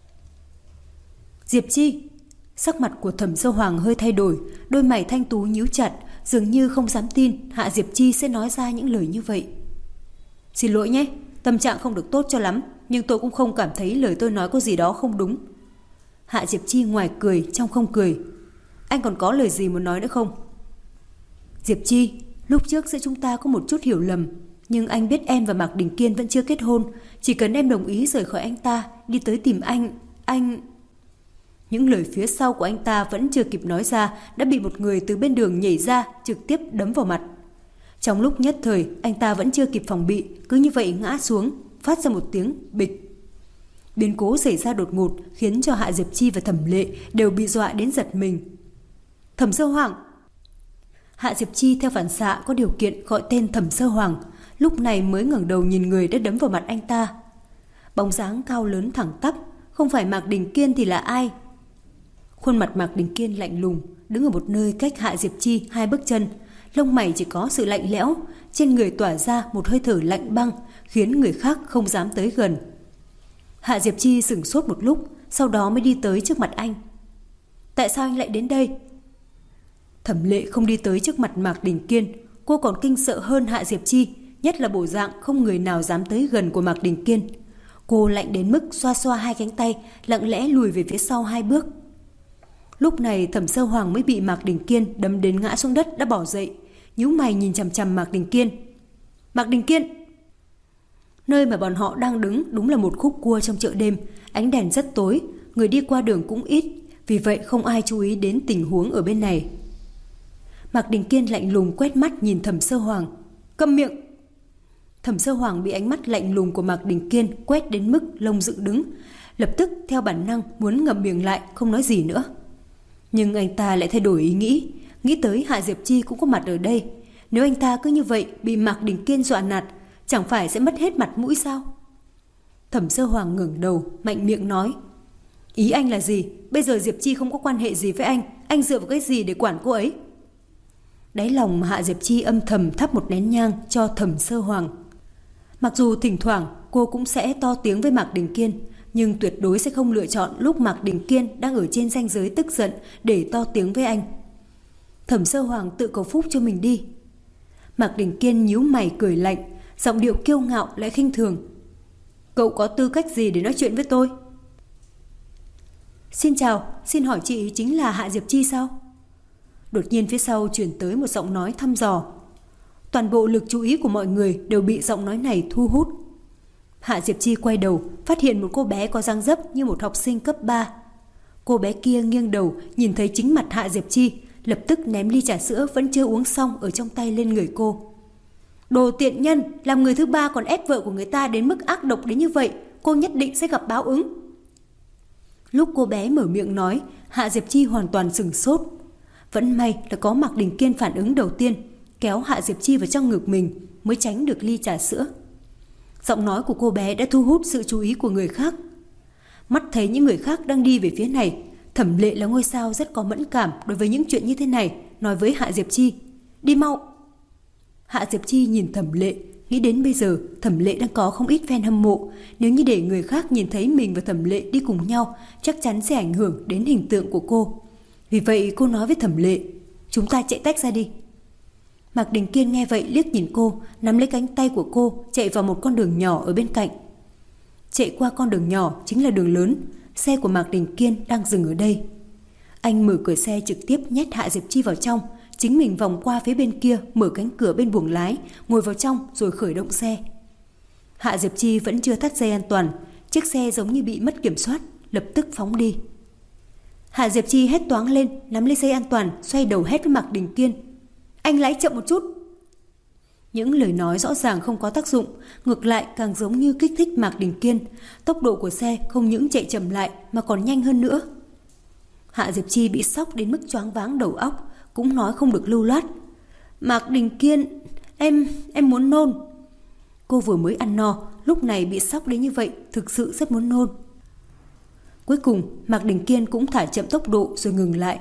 Speaker 1: Diệp Chi, sắc mặt của Thẩm Sơ Hoàng hơi thay đổi, đôi mày thanh tú nhíu chặt, dường như không dám tin Hạ Diệp Chi sẽ nói ra những lời như vậy. Xin lỗi nhé, tâm trạng không được tốt cho lắm, nhưng tôi cũng không cảm thấy lời tôi nói có gì đó không đúng. Hạ Diệp Chi ngoài cười trong không cười. Anh còn có lời gì muốn nói nữa không? Diệp Chi, lúc trước giữa chúng ta có một chút hiểu lầm, nhưng anh biết em và Mạc Đình Kiên vẫn chưa kết hôn, chỉ cần em đồng ý rời khỏi anh ta, đi tới tìm anh... Những lời phía sau của anh ta vẫn chưa kịp nói ra đã bị một người từ bên đường nhảy ra trực tiếp đấm vào mặt. Trong lúc nhất thời anh ta vẫn chưa kịp phòng bị, cứ như vậy ngã xuống, phát ra một tiếng bịch. Biến cố xảy ra đột ngột khiến cho Hạ Diệp Chi và Thẩm Lệ đều bị dọa đến giật mình. Thẩm Sơ Hoàng! Hạ Diệp Chi theo phản xạ có điều kiện gọi tên Thẩm Sơ Hoàng, lúc này mới ngẩng đầu nhìn người đã đấm vào mặt anh ta. Bóng dáng cao lớn thẳng tắp, không phải Mạc Đình Kiên thì là ai? Khuôn mặt Mạc Đình Kiên lạnh lùng, đứng ở một nơi cách Hạ Diệp Chi 2 bước chân, lông mày chỉ có sự lạnh lẽo, trên người tỏa ra một hơi thở lạnh băng, khiến người khác không dám tới gần. Hạ Diệp Chi sửng sốt một lúc, sau đó mới đi tới trước mặt anh. Tại sao anh lại đến đây? Thẩm Lệ không đi tới trước mặt Mạc Đình Kiên, cô còn kinh sợ hơn Hạ Diệp Chi, nhất là bộ dạng không người nào dám tới gần của Mạc Đình Kiên. Cô lạnh đến mức xoa xoa 2 cánh tay, lặng lẽ lùi về phía sau 2 bước. Lúc này Thẩm Sơ Hoàng mới bị Mạc Đình Kiên đấm đến ngã xuống đất đã bỏ dậy, nhíu mày nhìn chằm chằm Mạc Đình Kiên. Mạc Đình Kiên! Nơi mà bọn họ đang đứng đúng là một khúc cua trong chợ đêm, ánh đèn rất tối, người đi qua đường cũng ít, vì vậy không ai chú ý đến tình huống ở bên này. Mạc Đình Kiên lạnh lùng quét mắt nhìn Thẩm Sơ Hoàng. Câm miệng! Thẩm Sơ Hoàng bị ánh mắt lạnh lùng của Mạc Đình Kiên quét đến mức lông dựng đứng, lập tức theo bản năng muốn ngậm miệng lại không nói gì nữa. Nhưng anh ta lại thay đổi ý nghĩ tới Hạ Diệp Chi cũng có mặt ở đây. Nếu anh ta cứ như vậy bị Mạc Đình Kiên dọa nạt, chẳng phải sẽ mất hết mặt mũi sao? Thẩm Sơ Hoàng ngẩng đầu, mạnh miệng nói. Ý anh là gì? Bây giờ Diệp Chi không có quan hệ gì với anh dựa vào cái gì để quản cô ấy? Đáy lòng Hạ Diệp Chi âm thầm thắp một nén nhang cho Thẩm Sơ Hoàng. Mặc dù thỉnh thoảng cô cũng sẽ to tiếng với Mạc Đình Kiên, nhưng tuyệt đối sẽ không lựa chọn lúc Mạc Đình Kiên đang ở trên ranh giới tức giận để to tiếng với anh. Thẩm Sơ Hoàng tự cầu phúc cho mình đi. Mạc Đình Kiên nhíu mày cười lạnh, giọng điệu kiêu ngạo lại khinh thường. Cậu có tư cách gì để nói chuyện với tôi? Xin chào, xin hỏi chị chính là Hạ Diệp Chi sao? Đột nhiên phía sau chuyển tới một giọng nói thăm dò. Toàn bộ lực chú ý của mọi người đều bị giọng nói này thu hút. Hạ Diệp Chi quay đầu, phát hiện một cô bé có dáng dấp như một học sinh cấp 3. Cô bé kia nghiêng đầu, nhìn thấy chính mặt Hạ Diệp Chi, lập tức ném ly trà sữa vẫn chưa uống xong ở trong tay lên người cô. Đồ tiện nhân, làm người thứ 3 còn ép vợ của người ta đến mức ác độc đến như vậy, cô nhất định sẽ gặp báo ứng. Lúc cô bé mở miệng nói, Hạ Diệp Chi hoàn toàn sửng sốt. Vẫn may là có Mạc Đình Kiên phản ứng đầu tiên, kéo Hạ Diệp Chi vào trong ngực mình mới tránh được ly trà sữa. Giọng nói của cô bé đã thu hút sự chú ý của người khác. Mắt thấy những người khác đang đi về phía này, Thẩm Lệ là ngôi sao rất có mẫn cảm đối với những chuyện như thế này, nói với Hạ Diệp Chi. Đi mau! Hạ Diệp Chi nhìn Thẩm Lệ, nghĩ đến bây giờ Thẩm Lệ đang có không ít fan hâm mộ. Nếu như để người khác nhìn thấy mình và Thẩm Lệ đi cùng nhau, chắc chắn sẽ ảnh hưởng đến hình tượng của cô. Vì vậy cô nói với Thẩm Lệ, chúng ta chạy tách ra đi. Mạc Đình Kiên nghe vậy liếc nhìn cô, nắm lấy cánh tay của cô, chạy vào một con đường nhỏ ở bên cạnh. Chạy qua con đường nhỏ chính là đường lớn, xe của Mạc Đình Kiên đang dừng ở đây. Anh mở cửa xe trực tiếp nhét Hạ Diệp Chi vào trong, chính mình vòng qua phía bên kia, mở cánh cửa bên buồng lái, ngồi vào trong rồi khởi động xe. Hạ Diệp Chi vẫn chưa thắt dây an toàn, chiếc xe giống như bị mất kiểm soát, lập tức phóng đi. Hạ Diệp Chi hét toáng lên, nắm lấy dây an toàn, xoay đầu hét với Mạc Đình Kiên. Anh lái chậm một chút. Những lời nói rõ ràng không có tác dụng, ngược lại càng giống như kích thích Mạc Đình Kiên. Tốc độ của xe không những chạy chậm lại mà còn nhanh hơn nữa. Hạ Diệp Chi bị sốc đến mức choáng váng đầu óc, cũng nói không được lưu loát. Mạc Đình Kiên, em muốn nôn. Cô vừa mới ăn no, lúc này bị sốc đến như vậy, thực sự rất muốn nôn. Cuối cùng, Mạc Đình Kiên cũng thả chậm tốc độ rồi ngừng lại.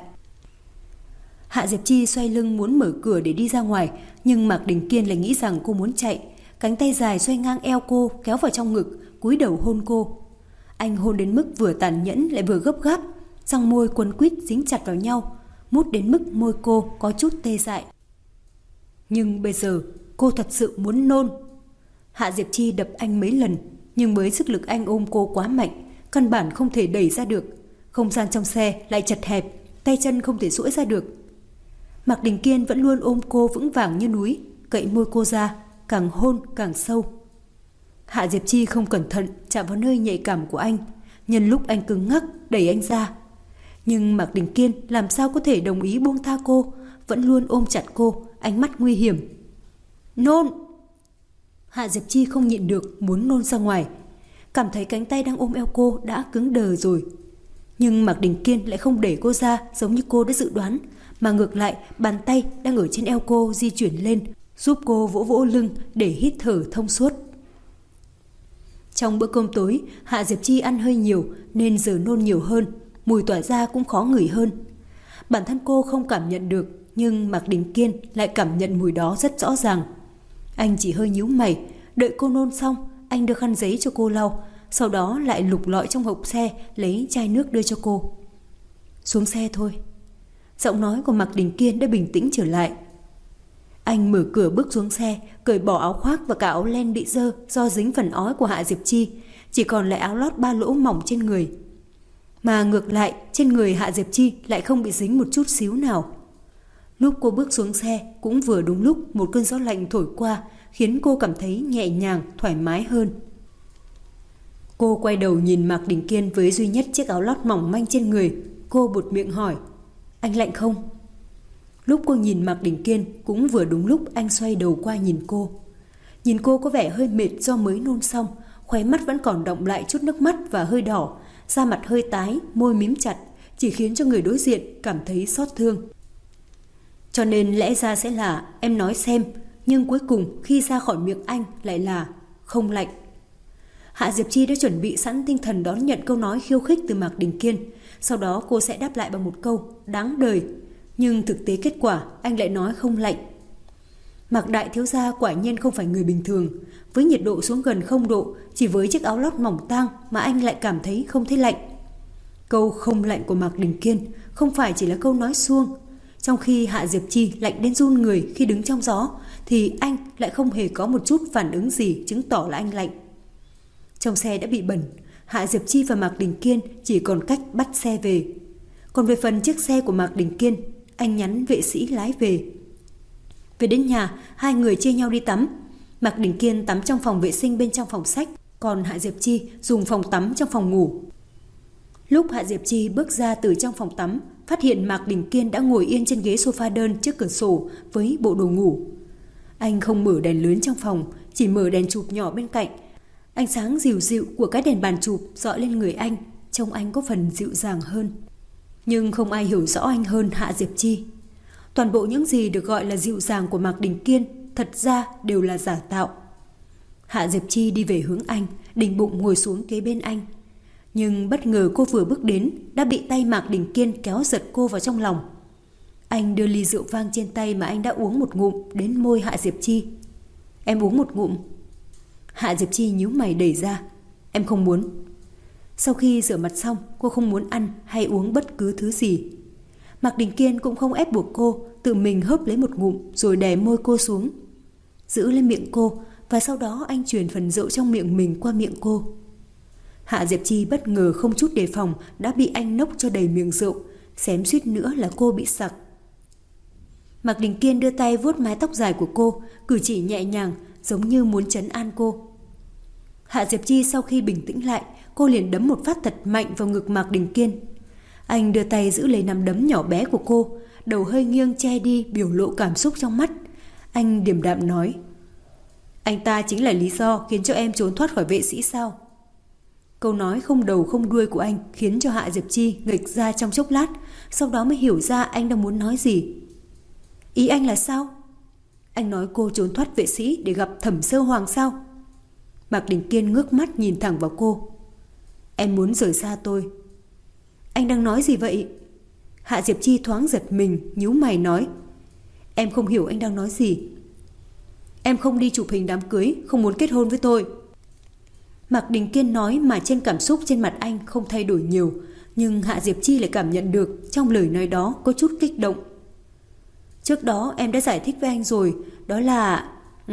Speaker 1: Hạ Diệp Chi xoay lưng muốn mở cửa để đi ra ngoài, nhưng Mạc Đình Kiên lại nghĩ rằng cô muốn chạy. Cánh tay dài xoay ngang eo cô, kéo vào trong ngực, cúi đầu hôn cô. Anh hôn đến mức vừa tàn nhẫn lại vừa gấp gáp, răng môi quấn quýt dính chặt vào nhau, mút đến mức môi cô có chút tê dại. Nhưng bây giờ cô thật sự muốn nôn. Hạ Diệp Chi đập anh mấy lần, nhưng với sức lực anh ôm cô quá mạnh, căn bản không thể đẩy ra được. Không gian trong xe lại chật hẹp, tay chân không thể duỗi ra được. Mạc Đình Kiên vẫn luôn ôm cô vững vàng như núi, cậy môi cô ra, càng hôn càng sâu. Hạ Diệp Chi không cẩn thận chạm vào nơi nhạy cảm của anh, nhân lúc anh cứng ngắc đẩy anh ra. Nhưng Mạc Đình Kiên làm sao có thể đồng ý buông tha cô, vẫn luôn ôm chặt cô, ánh mắt nguy hiểm. Nôn! Hạ Diệp Chi không nhịn được muốn nôn ra ngoài. cảm thấy cánh tay đang ôm eo cô đã cứng đờ rồi. Nhưng Mạc Đình Kiên lại không để cô ra giống như cô đã dự đoán, mà ngược lại bàn tay đang ở trên eo cô di chuyển lên, giúp cô vỗ vỗ lưng để hít thở thông suốt. Trong bữa cơm tối, Hạ Diệp Chi ăn hơi nhiều nên giờ nôn nhiều hơn, mùi tỏa ra cũng khó ngửi hơn. Bản thân cô không cảm nhận được, nhưng Mạc Đình Kiên lại cảm nhận mùi đó rất rõ ràng. Anh chỉ hơi nhíu mày, đợi cô nôn xong, anh đưa khăn giấy cho cô lau, sau đó lại lục lọi trong hộp xe lấy chai nước đưa cho cô. Xuống xe thôi. Giọng nói của Mạc Đình Kiên đã bình tĩnh trở lại. Anh mở cửa bước xuống xe, cởi bỏ áo khoác và cả áo len bị dơ do dính phần ói của Hạ Diệp Chi, chỉ còn lại áo lót 3 lỗ mỏng trên người. Mà ngược lại, trên người Hạ Diệp Chi lại không bị dính một chút xíu nào. Lúc cô bước xuống xe, cũng vừa đúng lúc một cơn gió lạnh thổi qua, khiến cô cảm thấy nhẹ nhàng, thoải mái hơn. Cô quay đầu nhìn Mạc Đình Kiên với duy nhất chiếc áo lót mỏng manh trên người. Cô buột miệng hỏi, anh lạnh không? Lúc cô nhìn Mạc Đình Kiên, cũng vừa đúng lúc anh xoay đầu qua nhìn cô. Nhìn cô có vẻ hơi mệt do mới nôn xong, khóe mắt vẫn còn đọng lại chút nước mắt và hơi đỏ, da mặt hơi tái, môi mím chặt, chỉ khiến cho người đối diện cảm thấy xót thương. Cho nên lẽ ra sẽ là em nói xem, nhưng cuối cùng khi ra khỏi miệng anh lại là không lạnh. Hạ Diệp Chi đã chuẩn bị sẵn tinh thần đón nhận câu nói khiêu khích từ Mạc Đình Kiên, sau đó cô sẽ đáp lại bằng một câu đáng đời, nhưng thực tế kết quả anh lại nói không lạnh. Mạc đại thiếu gia quả nhiên không phải người bình thường, với nhiệt độ xuống gần 0 độ, chỉ với chiếc áo lót mỏng tang mà anh lại cảm thấy không thấy lạnh. Câu không lạnh của Mạc Đình Kiên không phải chỉ là câu nói suông. Trong khi Hạ Diệp Chi lạnh đến run người khi đứng trong gió, thì anh lại không hề có một chút phản ứng gì chứng tỏ là anh lạnh. Trong xe đã bị bẩn, Hạ Diệp Chi và Mạc Đình Kiên chỉ còn cách bắt xe về. Còn về phần chiếc xe của Mạc Đình Kiên, anh nhắn vệ sĩ lái về. Về đến nhà, hai người chia nhau đi tắm. Mạc Đình Kiên tắm trong phòng vệ sinh bên trong phòng sách, còn Hạ Diệp Chi dùng phòng tắm trong phòng ngủ. Lúc Hạ Diệp Chi bước ra từ trong phòng tắm, phát hiện Mạc Đình Kiên đã ngồi yên trên ghế sofa đơn trước cửa sổ với bộ đồ ngủ. Anh không mở đèn lớn trong phòng, chỉ mở đèn chụp nhỏ bên cạnh. Ánh sáng dịu dịu của cái đèn bàn chụp rọi lên người anh, trông anh có phần dịu dàng hơn. Nhưng không ai hiểu rõ anh hơn Hạ Diệp Chi. Toàn bộ những gì được gọi là dịu dàng của Mạc Đình Kiên thật ra đều là giả tạo. Hạ Diệp Chi đi về hướng anh, định bụng ngồi xuống kế bên anh. Nhưng bất ngờ cô vừa bước đến đã bị tay Mạc Đình Kiên kéo giật cô vào trong lòng. Anh đưa ly rượu vang trên tay mà anh đã uống một ngụm đến môi Hạ Diệp Chi. Em uống một ngụm. Hạ Diệp Chi nhíu mày đẩy ra. Em không muốn. Sau khi rửa mặt xong, cô không muốn ăn hay uống bất cứ thứ gì. Mạc Đình Kiên cũng không ép buộc cô, tự mình hớp lấy một ngụm rồi đè môi cô xuống, giữ lên miệng cô, và sau đó anh truyền phần rượu trong miệng mình qua miệng cô. Hạ Diệp Chi bất ngờ không chút đề phòng đã bị anh nốc cho đầy miệng rượu, xém suýt nữa là cô bị sặc. Mạc Đình Kiên đưa tay vuốt mái tóc dài của cô, cử chỉ nhẹ nhàng giống như muốn trấn an cô. Hạ Diệp Chi sau khi bình tĩnh lại, cô liền đấm một phát thật mạnh vào ngực Mạc Đình Kiên. Anh đưa tay giữ lấy nắm đấm nhỏ bé của cô, đầu hơi nghiêng che đi biểu lộ cảm xúc trong mắt. Anh điềm đạm nói, anh ta chính là lý do khiến cho em trốn thoát khỏi vệ sĩ sao? Câu nói không đầu không đuôi của anh khiến cho Hạ Diệp Chi nghịch ra trong chốc lát, sau đó mới hiểu ra anh đang muốn nói gì. Ý anh là sao? Anh nói cô trốn thoát vệ sĩ để gặp Thẩm Sơ Hoàng sao? Mạc Đình Kiên ngước mắt nhìn thẳng vào cô. Em muốn rời xa tôi. Anh đang nói gì vậy? Hạ Diệp Chi thoáng giật mình, nhíu mày nói, em không hiểu anh đang nói gì. Em không đi chụp hình đám cưới, không muốn kết hôn với tôi. Mạc Đình Kiên nói mà trên cảm xúc trên mặt anh không thay đổi nhiều, nhưng Hạ Diệp Chi lại cảm nhận được trong lời nói đó có chút kích động. Trước đó em đã giải thích với anh rồi, đó là...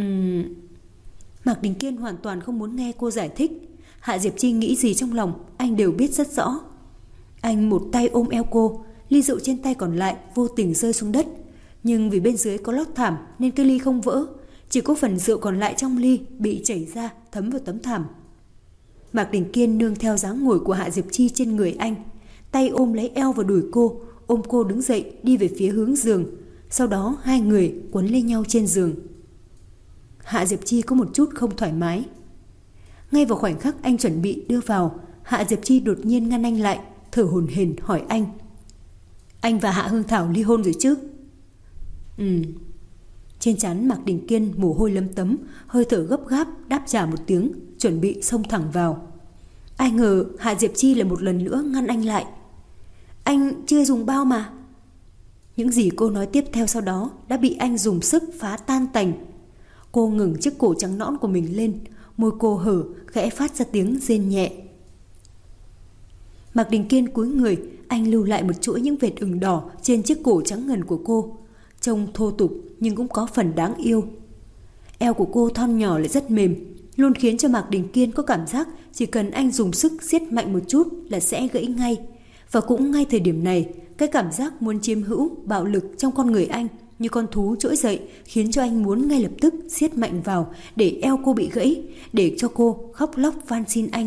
Speaker 1: Mạc Đình Kiên hoàn toàn không muốn nghe cô giải thích. Hạ Diệp Chi nghĩ gì trong lòng anh đều biết rất rõ. Anh một tay ôm eo cô, ly rượu trên tay còn lại vô tình rơi xuống đất. Nhưng vì bên dưới có lót thảm nên cái ly không vỡ, chỉ có phần rượu còn lại trong ly bị chảy ra thấm vào tấm thảm. Mạc Đình Kiên nương theo dáng ngồi của Hạ Diệp Chi trên người anh, tay ôm lấy eo và đùi cô, ôm cô đứng dậy đi về phía hướng giường. Sau đó hai người quấn lên nhau trên giường. Hạ Diệp Chi có một chút không thoải mái. Ngay vào khoảnh khắc anh chuẩn bị đưa vào, Hạ Diệp Chi đột nhiên ngăn anh lại, thở hổn hển hỏi anh. Anh và Hạ Hương Thảo ly hôn rồi chứ? Trên trán Mạc Đình Kiên mồ hôi lấm tấm, hơi thở gấp gáp đáp trả một tiếng, chuẩn bị xông thẳng vào. Ai ngờ Hạ Diệp Chi lại một lần nữa ngăn anh lại. Anh chưa dùng bao mà. Những gì cô nói tiếp theo sau đó đã bị anh dùng sức phá tan tành. Cô ngừng chiếc cổ trắng nõn của mình lên, môi cô hở, khẽ phát ra tiếng rên nhẹ. Mạc Đình Kiên cúi người, anh lưu lại một chuỗi những vệt ửng đỏ trên chiếc cổ trắng ngần của cô. Trông thô tục nhưng cũng có phần đáng yêu. Eo của cô thon nhỏ lại rất mềm, luôn khiến cho Mạc Đình Kiên có cảm giác chỉ cần anh dùng sức siết mạnh một chút là sẽ gãy ngay. Và cũng ngay thời điểm này, cái cảm giác muốn chiếm hữu, bạo lực trong con người anh như con thú trỗi dậy, khiến cho anh muốn ngay lập tức siết mạnh vào để eo cô bị gãy, để cho cô khóc lóc van xin anh.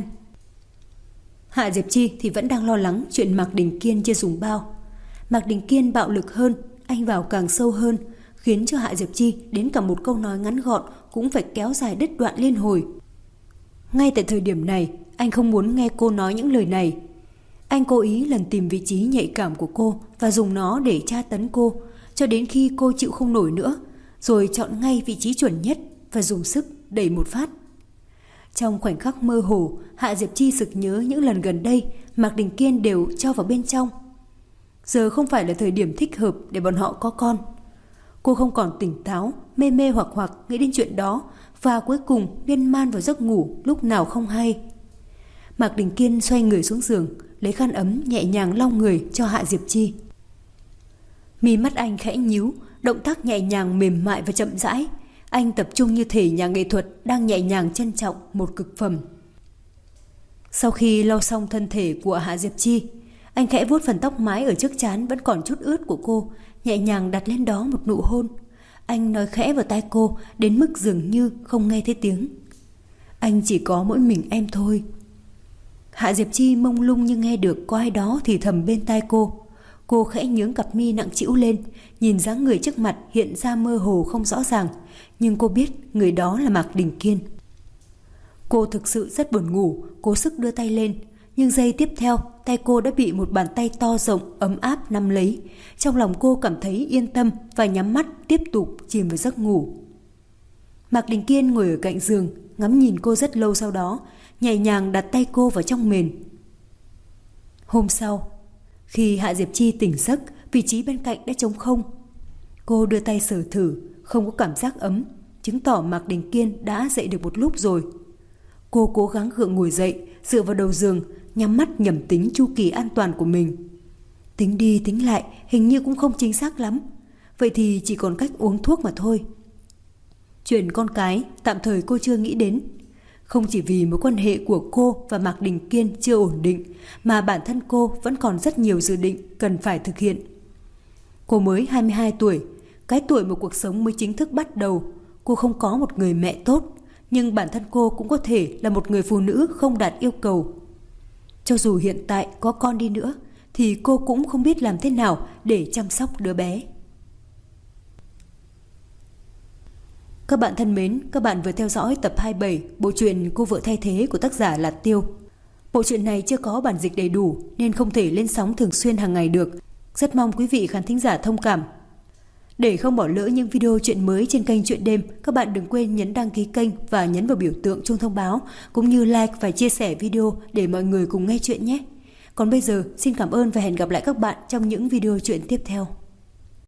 Speaker 1: Hạ Diệp Chi thì vẫn đang lo lắng chuyện Mạc Đình Kiên chưa dùng bao. Mạc Đình Kiên bạo lực hơn, anh vào càng sâu hơn, khiến cho Hạ Diệp Chi đến cả một câu nói ngắn gọn cũng phải kéo dài đứt đoạn liên hồi. Ngay tại thời điểm này, anh không muốn nghe cô nói những lời này. Anh cố ý lần tìm vị trí nhạy cảm của cô và dùng nó để tra tấn cô, cho đến khi cô chịu không nổi nữa, rồi chọn ngay vị trí chuẩn nhất và dùng sức đẩy một phát. Trong khoảnh khắc mơ hồ, Hạ Diệp Chi sực nhớ những lần gần đây Mạc Đình Kiên đều cho vào bên trong. Giờ không phải là thời điểm thích hợp để bọn họ có con. Cô không còn tỉnh táo, mê mê hoặc nghĩ đến chuyện đó, và cuối cùng miên man vào giấc ngủ lúc nào không hay. Mạc Đình Kiên xoay người xuống giường, lấy khăn ấm nhẹ nhàng lau người cho Hạ Diệp Chi. Mí mắt anh khẽ nhíu, động tác nhẹ nhàng mềm mại và chậm rãi. Anh tập trung như thể nhà nghệ thuật đang nhẹ nhàng trân trọng một cực phẩm. Sau khi lau xong thân thể của Hạ Diệp Chi, anh khẽ vuốt phần tóc mái ở trước trán vẫn còn chút ướt của cô, nhẹ nhàng đặt lên đó một nụ hôn. Anh nói khẽ vào tai cô đến mức dường như không nghe thấy tiếng. Anh chỉ có mỗi mình em thôi. Hạ Diệp Chi mông lung như nghe được có ai đó thì thầm bên tai cô. Cô khẽ nhướng cặp mi nặng trĩu lên, nhìn dáng người trước mặt hiện ra mơ hồ không rõ ràng, nhưng cô biết người đó là Mạc Đình Kiên. Cô thực sự rất buồn ngủ, cố sức đưa tay lên, nhưng giây tiếp theo, tay cô đã bị một bàn tay to rộng, ấm áp nắm lấy. Trong lòng cô cảm thấy yên tâm và nhắm mắt tiếp tục chìm vào giấc ngủ. Mạc Đình Kiên ngồi ở cạnh giường, ngắm nhìn cô rất lâu, sau đó nhẹ nhàng đặt tay cô vào trong mền. Hôm sau, khi Hạ Diệp Chi tỉnh giấc, vị trí bên cạnh đã trống không. Cô đưa tay sờ thử, không có cảm giác ấm, chứng tỏ Mạc Đình Kiên đã dậy được một lúc rồi. Cô cố gắng gượng ngồi dậy, dựa vào đầu giường, nhắm mắt nhẩm tính chu kỳ an toàn của mình. Tính đi tính lại, hình như cũng không chính xác lắm. Vậy thì chỉ còn cách uống thuốc mà thôi. Chuyện con cái tạm thời cô chưa nghĩ đến. Không chỉ vì mối quan hệ của cô và Mạc Đình Kiên chưa ổn định, mà bản thân cô vẫn còn rất nhiều dự định cần phải thực hiện. Cô mới 22 tuổi, cái tuổi một cuộc sống mới chính thức bắt đầu. Cô không có một người mẹ tốt, nhưng bản thân cô cũng có thể là một người phụ nữ không đạt yêu cầu. Cho dù hiện tại có con đi nữa, thì cô cũng không biết làm thế nào để chăm sóc đứa bé. Các bạn thân mến, các bạn vừa theo dõi tập 27 bộ truyện Cô vợ thay thế của tác giả Lạt Tiêu. Bộ truyện này chưa có bản dịch đầy đủ nên không thể lên sóng thường xuyên hàng ngày được. Rất mong quý vị khán thính giả thông cảm. Để không bỏ lỡ những video truyện mới trên kênh Truyện Đêm, các bạn đừng quên nhấn đăng ký kênh và nhấn vào biểu tượng chuông thông báo, cũng như like và chia sẻ video để mọi người cùng nghe chuyện nhé. Còn bây giờ, xin cảm ơn và hẹn gặp lại các bạn trong những video truyện tiếp theo.